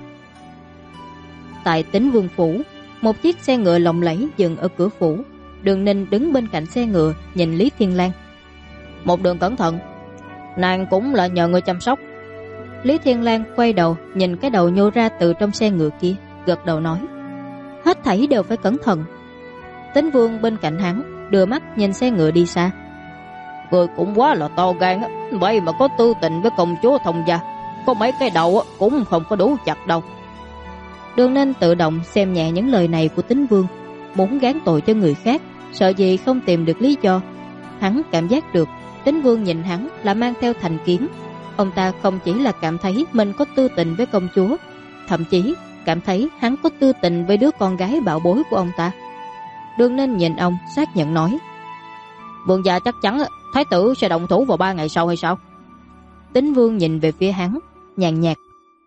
Tại Tín Vương phủ, một chiếc xe ngựa lộng lẫy dừng ở cửa phủ. Đường Ninh đứng bên cạnh xe ngựa nhìn Lý Thiên Lang: Một đường cẩn thận, nàng cũng là nhờ người chăm sóc. Lý Thiên Lang quay đầu nhìn cái đầu nhô ra từ trong xe ngựa kia, gật đầu nói: Hết thảy đều phải cẩn thận. Tín Vương bên cạnh hắn đưa mắt nhìn xe ngựa đi xa: Người cũng quá là to gan, vậy mà có tư tình với công chúa Thông gia, có mấy cái đầu cũng không có đủ chặt đâu. Đường Ninh tự động xem nhẹ những lời này của Tín Vương, muốn gán tội cho người khác, sợ gì không tìm được lý do. Hắn cảm giác được Tín Vương nhìn hắn là mang theo thành kiến. Ông ta không chỉ là cảm thấy mình có tư tình với công chúa, thậm chí cảm thấy hắn có tư tình với đứa con gái bảo bối của ông ta. Đường Ninh nhìn ông xác nhận nói: Vương gia chắc chắn thái tử sẽ động thủ vào 3 ngày sau hay sao? Tín Vương nhìn về phía hắn, nhàn nhạt: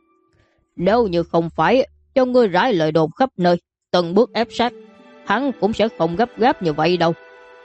Nếu như không phải cho ngươi rải lời đồn khắp nơi, từng bước ép sát, hắn cũng sẽ không gấp gáp như vậy đâu.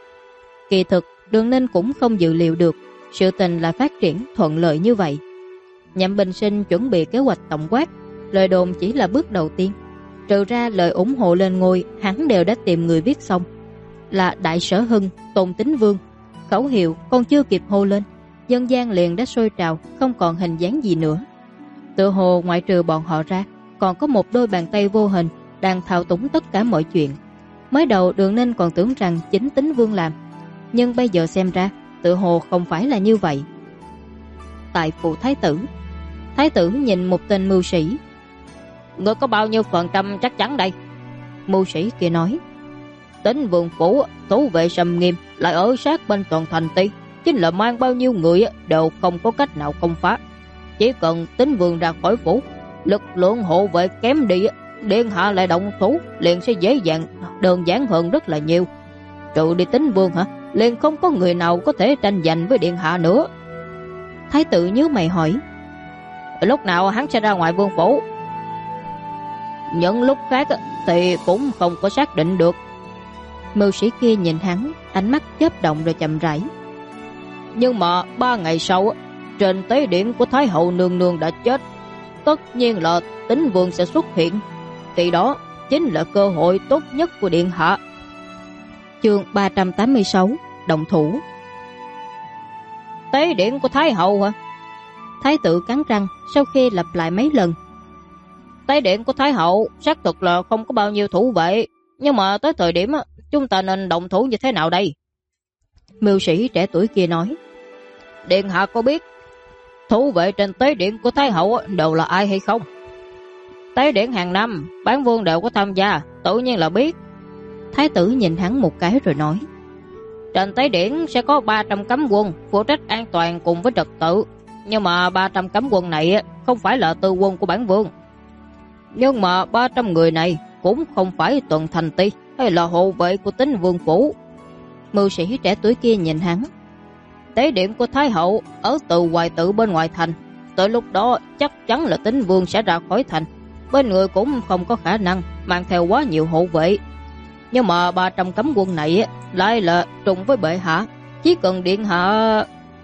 Kỳ thực Đường Ninh cũng không dự liệu được sự tình là phát triển thuận lợi như vậy. Nhậm Bình Sinh chuẩn bị kế hoạch tổng quát, lời đồn chỉ là bước đầu tiên. Trừ ra lời ủng hộ lên ngôi, hắn đều đã tìm người viết xong, là Đại Sở Hưng, Tôn Tín Vương. Khẩu hiệu còn chưa kịp hô lên, dân gian liền đã sôi trào, không còn hình dáng gì nữa. Tự hồ ngoại trừ bọn họ ra, còn có một đôi bàn tay vô hình đang thao túng tất cả mọi chuyện. Mới đầu Đường Ninh còn tưởng rằng chính Tín Vương làm, nhưng bây giờ xem ra tự hồ không phải là như vậy. Tại phủ Thái tử nhìn một tên mưu sĩ: Ngươi có bao nhiêu phần trăm chắc chắn đây? Mưu sĩ kia nói: Tín Vương phủ thủ vệ sầm nghiêm, lại ở sát bên toàn thành ti, chính là mang bao nhiêu người đều không có cách nào công phá. Chỉ cần Tín Vương ra khỏi phủ, lực lượng hộ vệ kém đi, điện hạ lại động thủ liền sẽ dễ dàng, đơn giản hơn rất là nhiều. Trừ đi Tín Vương liền không có người nào có thể tranh giành với điện hạ nữa. Thái tử nhíu mày hỏi: Lúc nào hắn sẽ ra ngoài vương phủ? Những lúc khác thì cũng không có xác định được. Mưu sĩ kia nhìn hắn, ánh mắt chớp động rồi chậm rãi. Nhưng mà 3 ngày sau, trên tế điện của Thái hậu nương nương đã chết. Tất nhiên là Tín Vương sẽ xuất hiện. Khi đó chính là cơ hội tốt nhất của điện hạ. Chương 386 động thủ. Tế điện của Thái hậu hả? Thái tử cắn răng sau khi lặp lại mấy lần. Tế điện của Thái hậu xác thực là không có bao nhiêu thủ vệ, nhưng mà tới thời điểm chúng ta nên động thủ như thế nào đây? Mưu sĩ trẻ tuổi kia nói. Điện hạ có biết thủ vệ trên tế điện của Thái hậu đều là ai hay không? Tế điện hàng năm Bản Vương đều có tham gia, tự nhiên là biết. Thái tử nhìn hắn một cái rồi nói. Trên tế điện sẽ có 300 cấm quân phụ trách an toàn cùng với trật tự, nhưng mà 300 cấm quân này không phải là tư quân của Bản Vương. Nhưng mà 300 người này cũng không phải tuần thành ti hay là hộ vệ của Tín Vương phủ. Mưu sĩ trẻ tuổi kia nhìn hắn. Tế điện của Thái hậu ở từ Hoài Tự bên ngoài thành, tới lúc đó chắc chắn là Tín Vương sẽ ra khỏi thành, bên người cũng không có khả năng mang theo quá nhiều hộ vệ. Nhưng mà 300 cấm quân này lại là trùng với bệ hạ, chỉ cần điện hạ...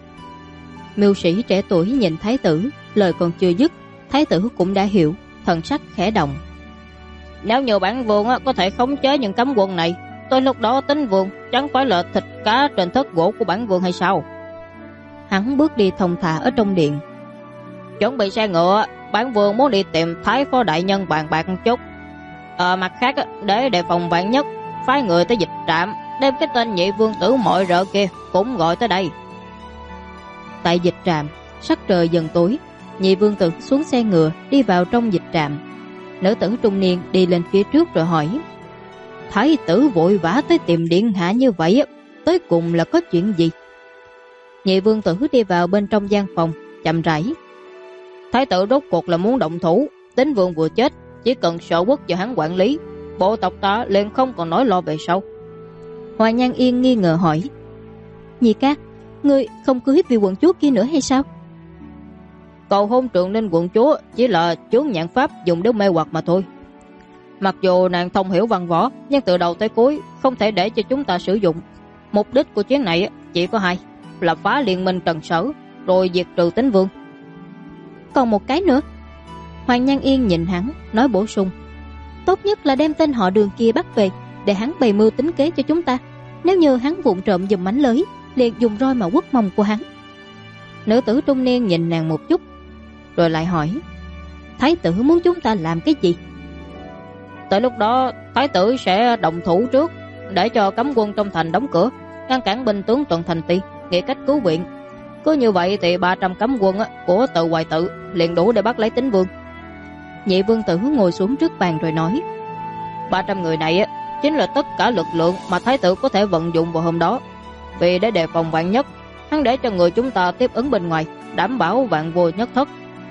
Mưu sĩ trẻ tuổi nhìn thái tử, lời còn chưa dứt, thái tử cũng đã hiểu, thần sắc khẽ động. Nếu như Bản Vương có thể khống chế những cấm quân này, tới lúc đó Tín Vương chẳng phải là thịt cá trên thớt gỗ của Bản Vương hay sao? Hắn bước đi thong thả ở trong điện. Chuẩn bị xe ngựa, Bản Vương muốn đi tìm Thái phó đại nhân bàn bạc một chút. Mặt khác để đề phòng vạn nhất, phái người tới Dịch Trạm đem cái tên nhị vương tử mọi rợ kia cũng gọi tới đây. Tại Dịch Trạm, sắc trời dần tối, nhị vương tử xuống xe ngựa đi vào trong Dịch Trạm. Nữ tử trung niên đi lên phía trước rồi hỏi. Thái tử vội vã tới tìm điện hạ như vậy, tới cùng là có chuyện gì? Nhị vương tử đi vào bên trong gian phòng, chậm rãi. Thái tử rốt cuộc là muốn động thủ, Tín Vương vừa chết, chỉ cần Sở Quốc do hắn quản lý, bộ tộc ta liền không còn nỗi lo về sau. Hoa Nhan Yên nghi ngờ hỏi. Nhị ca, ngươi không cưới vị quận chúa kia nữa hay sao? Cầu hôn Trường Ninh quận chúa chỉ là chướng nhãn pháp dùng để mê hoặc mà thôi. Mặc dù nàng thông hiểu văn võ, nhưng từ đầu tới cuối không thể để cho chúng ta sử dụng. Mục đích của chuyến này chỉ có hai, là phá liên minh Trần Sở, rồi diệt trừ Tín Vương. Còn một cái nữa. Hoàng Nhan Yên nhìn hắn, nói bổ sung. Tốt nhất là đem tên họ Đường kia bắt về, để hắn bày mưu tính kế cho chúng ta. Nếu như hắn vụng trộm dùng mánh lưới, liền dùng roi mà quất mông của hắn. Nữ tử trung niên nhìn nàng một chút, rồi lại hỏi. Thái tử muốn chúng ta làm cái gì? Tới lúc đó Thái tử sẽ động thủ trước, để cho cấm quân trong thành đóng cửa, ngăn cản binh tướng tuần thành ti nghĩ cách cứu viện. Cứ như vậy thì 300 cấm quân của Tự Hoài Tự liền đủ để bắt lấy Tín Vương. Nhị vương tử ngồi xuống trước bàn rồi nói. 300 người này chính là tất cả lực lượng mà Thái tử có thể vận dụng vào hôm đó. Vì để đề phòng vạn nhất, hắn để cho người chúng ta tiếp ứng bên ngoài, đảm bảo vạn vô nhất thất.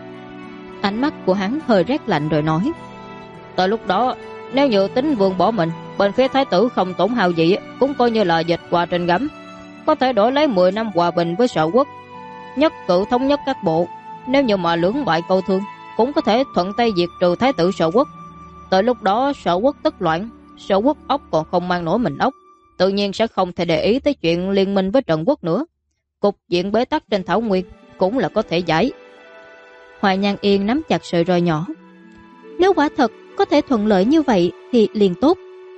Ánh mắt của hắn hơi rét lạnh rồi nói. Tới lúc đó, nếu như Tín Vương bỏ mình, bên phía Thái tử không tổn hao gì, cũng coi như là dịch qua trên gấm, có thể đổi lấy 10 năm hòa bình với Sở Quốc, nhất cử thống nhất các bộ. Nếu như mà lưỡng bại câu thương, cũng có thể thuận tay diệt trừ Thái tử Sở Quốc. Tới lúc đó Sở Quốc tức loạn, Sở Quốc ốc còn không mang nổi mình ốc, tự nhiên sẽ không thể để ý tới chuyện liên minh với Trần Quốc nữa. Cục diện bế tắc trên thảo nguyên cũng là có thể giải. Hoài Nhan Yên nắm chặt sợi roi nhỏ. Nếu quả thật có thể thuận lợi như vậy thì liền tốt.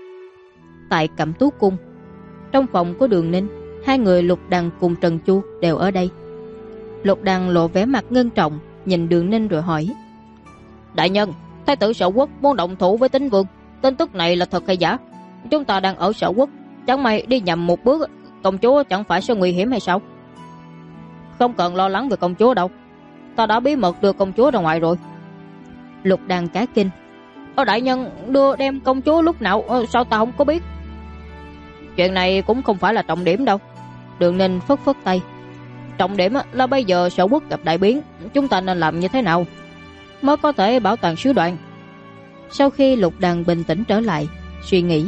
Tại Cẩm Tú Cung, trong phòng của Đường Ninh, hai người Lục Đằng cùng Trần Chu đều ở đây. Lục Đằng lộ vẻ mặt ngưng trọng, nhìn Đường Ninh rồi hỏi. Đại nhân, Thái tử Sở Quốc muốn động thủ với Tín Vương, tin tức này là thật hay giả? Chúng ta đang ở Sở Quốc, chẳng may đi nhầm một bước, công chúa chẳng phải sẽ nguy hiểm hay sao? Không cần lo lắng về công chúa đâu, ta đã bí mật đưa công chúa ra ngoài rồi. Lục Đằng cả kinh. Đại nhân đưa đem công chúa lúc nào, sao ta không có biết? Chuyện này cũng không phải là trọng điểm đâu. Đường Ninh phất phất tay. Trọng điểm là bây giờ Sở Quốc gặp đại biến, chúng ta nên làm như thế nào mới có thể bảo toàn sứ đoàn? Sau khi Lục Đằng bình tĩnh trở lại, suy nghĩ.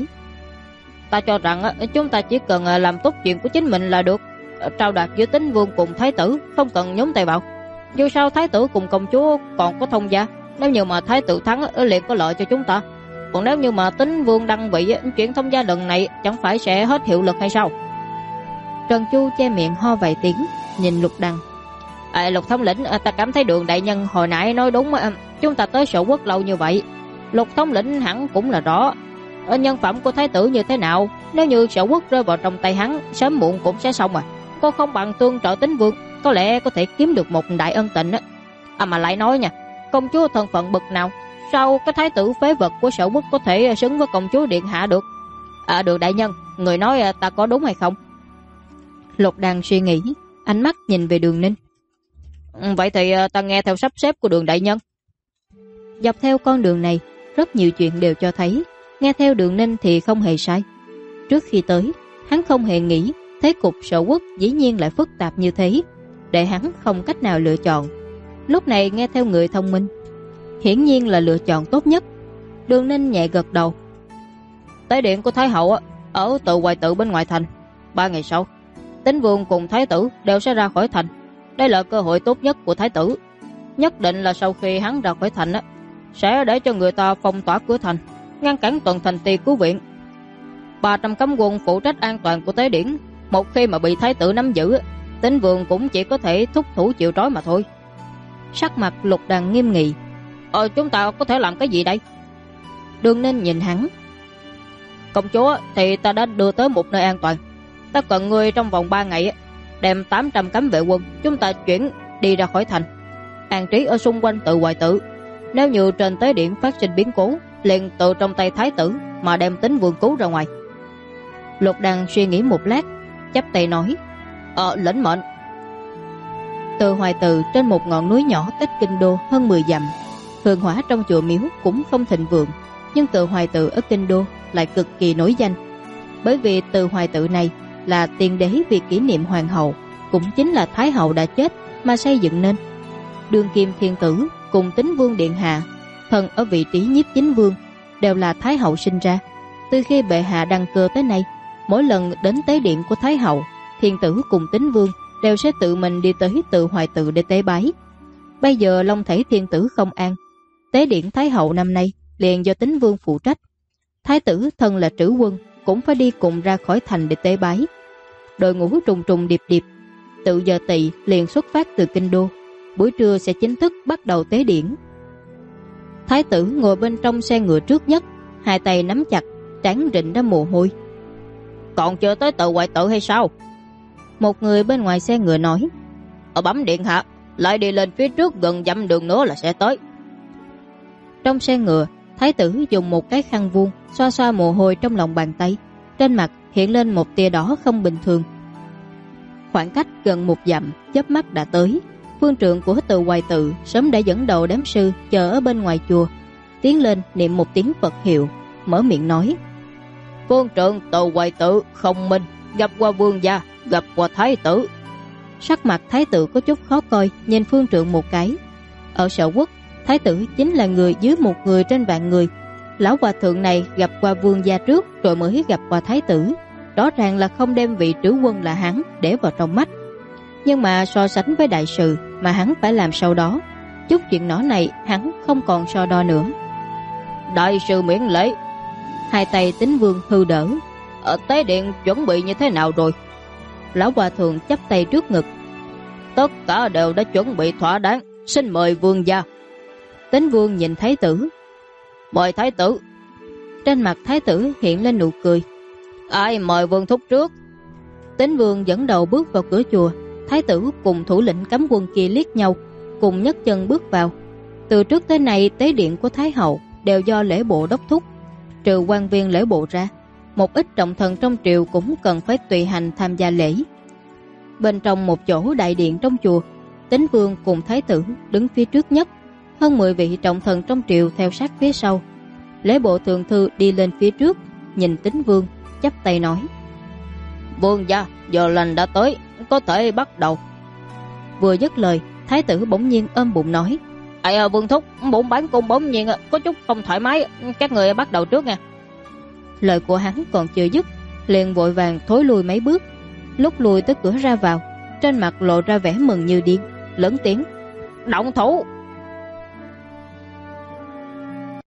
Ta cho rằng chúng ta chỉ cần làm tốt chuyện của chính mình là được. Trao đoạt giữa Tín Vương cùng Thái tử không cần nhúng tay vào. Dù sao Thái tử cùng công chúa còn có thông gia, Nếu như mà thái tử thắng liền có lợi cho chúng ta. Còn nếu như mà Tín Vương đăng vị, chuyện thông gia lần này chẳng phải sẽ hết hiệu lực hay sao? Trần Chu che miệng ho vài tiếng, nhìn Lục Đằng. Lục thống lĩnh, ta cảm thấy Đường đại nhân hồi nãy nói đúng. Chúng ta tới Sở Quốc lâu như vậy, Lục thống lĩnh hẳn cũng là rõ nhân phẩm của thái tử như thế nào. Nếu như Sở Quốc rơi vào trong tay hắn, sớm muộn cũng sẽ xong. Cô không bằng tương trợ Tín Vương, có lẽ có thể kiếm được một đại ân tình. Mà lại nói nha, công chúa thân phận bậc nào, sao cái thái tử phế vật của Sở Quốc có thể xứng với công chúa điện hạ được? Đường đại nhân, người nói ta có đúng hay không? Lục Đằng suy nghĩ, ánh mắt nhìn về Đường Ninh. Vậy thì ta nghe theo sắp xếp của Đường đại nhân. Dọc theo con đường này, rất nhiều chuyện đều cho thấy nghe theo Đường Ninh thì không hề sai. Trước khi tới, hắn không hề nghĩ thế cục Sở Quốc dĩ nhiên lại phức tạp như thế, để hắn không cách nào lựa chọn. Lúc này nghe theo người thông minh hiển nhiên là lựa chọn tốt nhất. Đường Ninh nhẹ gật đầu. Tế điện của Thái hậu ở tự Hoài Tự bên ngoài thành. 3 ngày sau, Tín Vương cùng Thái tử đều sẽ ra khỏi thành. Đây là cơ hội tốt nhất của Thái tử. Nhất định là sau khi hắn ra khỏi thành sẽ để cho người ta phong tỏa cửa thành, ngăn cản toàn thành ti cứu viện. 300 cấm quân phụ trách an toàn của tế điển. Một khi mà bị Thái tử nắm giữ, Tín Vương cũng chỉ có thể thúc thủ chịu trói mà thôi. Sắc mặt Lục Đằng nghiêm nghị. Chúng ta có thể làm cái gì đây? Đường Ninh nhìn hắn. Công chúa thì ta đã đưa tới một nơi an toàn. Ta cần ngươi trong vòng 3 ngày đem 800 cấm vệ quân chúng ta chuyển đi ra khỏi thành, an trí ở xung quanh tự Hoài Tự. Nếu như trên tế điện phát sinh biến cố, liền từ trong tay thái tử mà đem Tín Vương cứu ra ngoài. Lục Đằng suy nghĩ một lát, chắp tay nói: lĩnh mệnh. Tự Hoài Tự trên một ngọn núi nhỏ cách kinh đô hơn 10 dặm. Hương hỏa trong chùa miếu cũng không thịnh vượng, nhưng Tự Hoài Tự ở kinh đô lại cực kỳ nổi danh. Bởi vì Tự Hoài Tự này là tiền đế vì kỷ niệm hoàng hậu, cũng chính là thái hậu đã chết mà xây dựng nên. Đương kim thiên tử cùng Tín Vương điện hạ, thần ở vị trí nhiếp chính vương, đều là thái hậu sinh ra. Từ khi bệ hạ đăng cơ tới nay, mỗi lần đến tế điện của thái hậu, thiên tử cùng Tín Vương đều sẽ tự mình đi tới Tự Hoài Tự để tế bái. Bây giờ long thể thiên tử không an, tế điện thái hậu năm nay liền do Tín Vương phụ trách. Thái tử thân là trữ quân cũng phải đi cùng ra khỏi thành để tế bái. Đội ngũ trùng trùng điệp điệp, tự giờ Tỵ liền xuất phát từ kinh đô, buổi trưa sẽ chính thức bắt đầu tế điển. Thái tử ngồi bên trong xe ngựa trước nhất, hai tay nắm chặt, trán rịn ra mồ hôi. Còn chưa tới Tự Hoài Tự hay sao? Một người bên ngoài xe ngựa nói: Bẩm điện hạ, lại đi lên phía trước gần dặm đường nữa là sẽ tới. Trong xe ngựa, thái tử dùng một cái khăn vuông xoa xoa mồ hôi trong lòng bàn tay, trên mặt hiện lên một tia đỏ không bình thường. Khoảng cách gần 1 dặm, chớp mắt đã tới. Phương trượng của Tự Hoài Tự sớm đã dẫn đầu đám sư chờ ở bên ngoài chùa, tiến lên niệm một tiếng Phật hiệu, mở miệng nói: Phương trượng Tự Hoài Tự không minh, gặp qua vương gia, gặp qua thái tử. Sắc mặt thái tử có chút khó coi, nhìn phương trượng một cái. Ở Sở Quốc, thái tử chính là người dưới một người trên vạn người. Lão hòa thượng này gặp qua vương gia trước rồi mới gặp qua thái tử, rõ ràng là không đem vị trữ quân là hắn để vào trong mắt. Nhưng mà so sánh với đại sự mà hắn phải làm sau đó, chút chuyện nhỏ này hắn không còn so đo nữa. Đại sự miễn lễ. Hai tay Tín Vương hư đỡ. Ở tế điện chuẩn bị như thế nào rồi? Lão hòa thượng chắp tay trước ngực. Tất cả đều đã chuẩn bị thỏa đáng, xin mời vương gia. Tín Vương nhìn thái tử. Mời thái tử. Trên mặt thái tử hiện lên nụ cười. Ai mời vương thúc trước? Tín Vương dẫn đầu bước vào cửa chùa. Thái tử cùng thủ lĩnh cấm quân kia liếc nhau, cùng nhấc chân bước vào. Từ trước tới nay, tế điện của thái hậu đều do lễ bộ đốc thúc. Trừ quan viên lễ bộ ra, một ít trọng thần trong triều cũng cần phải tùy hành tham gia lễ. Bên trong một chỗ đại điện trong chùa, Tín Vương cùng thái tử đứng phía trước nhất, hơn 10 vị trọng thần trong triều theo sát phía sau. Lễ bộ thượng thư đi lên phía trước, nhìn Tín Vương, chắp tay nói: Vương gia, giờ lành đã tới, có thể bắt đầu. Vừa dứt lời, thái tử bỗng nhiên ôm bụng nói: Vương thúc, bụng bán cung bỗng nhiên có chút không thoải mái, các người bắt đầu trước nha. Lời của hắn còn chưa dứt, liền vội vàng thối lui mấy bước. Lúc lùi tới cửa ra vào, trên mặt lộ ra vẻ mừng như điên, lớn tiếng: Động thủ!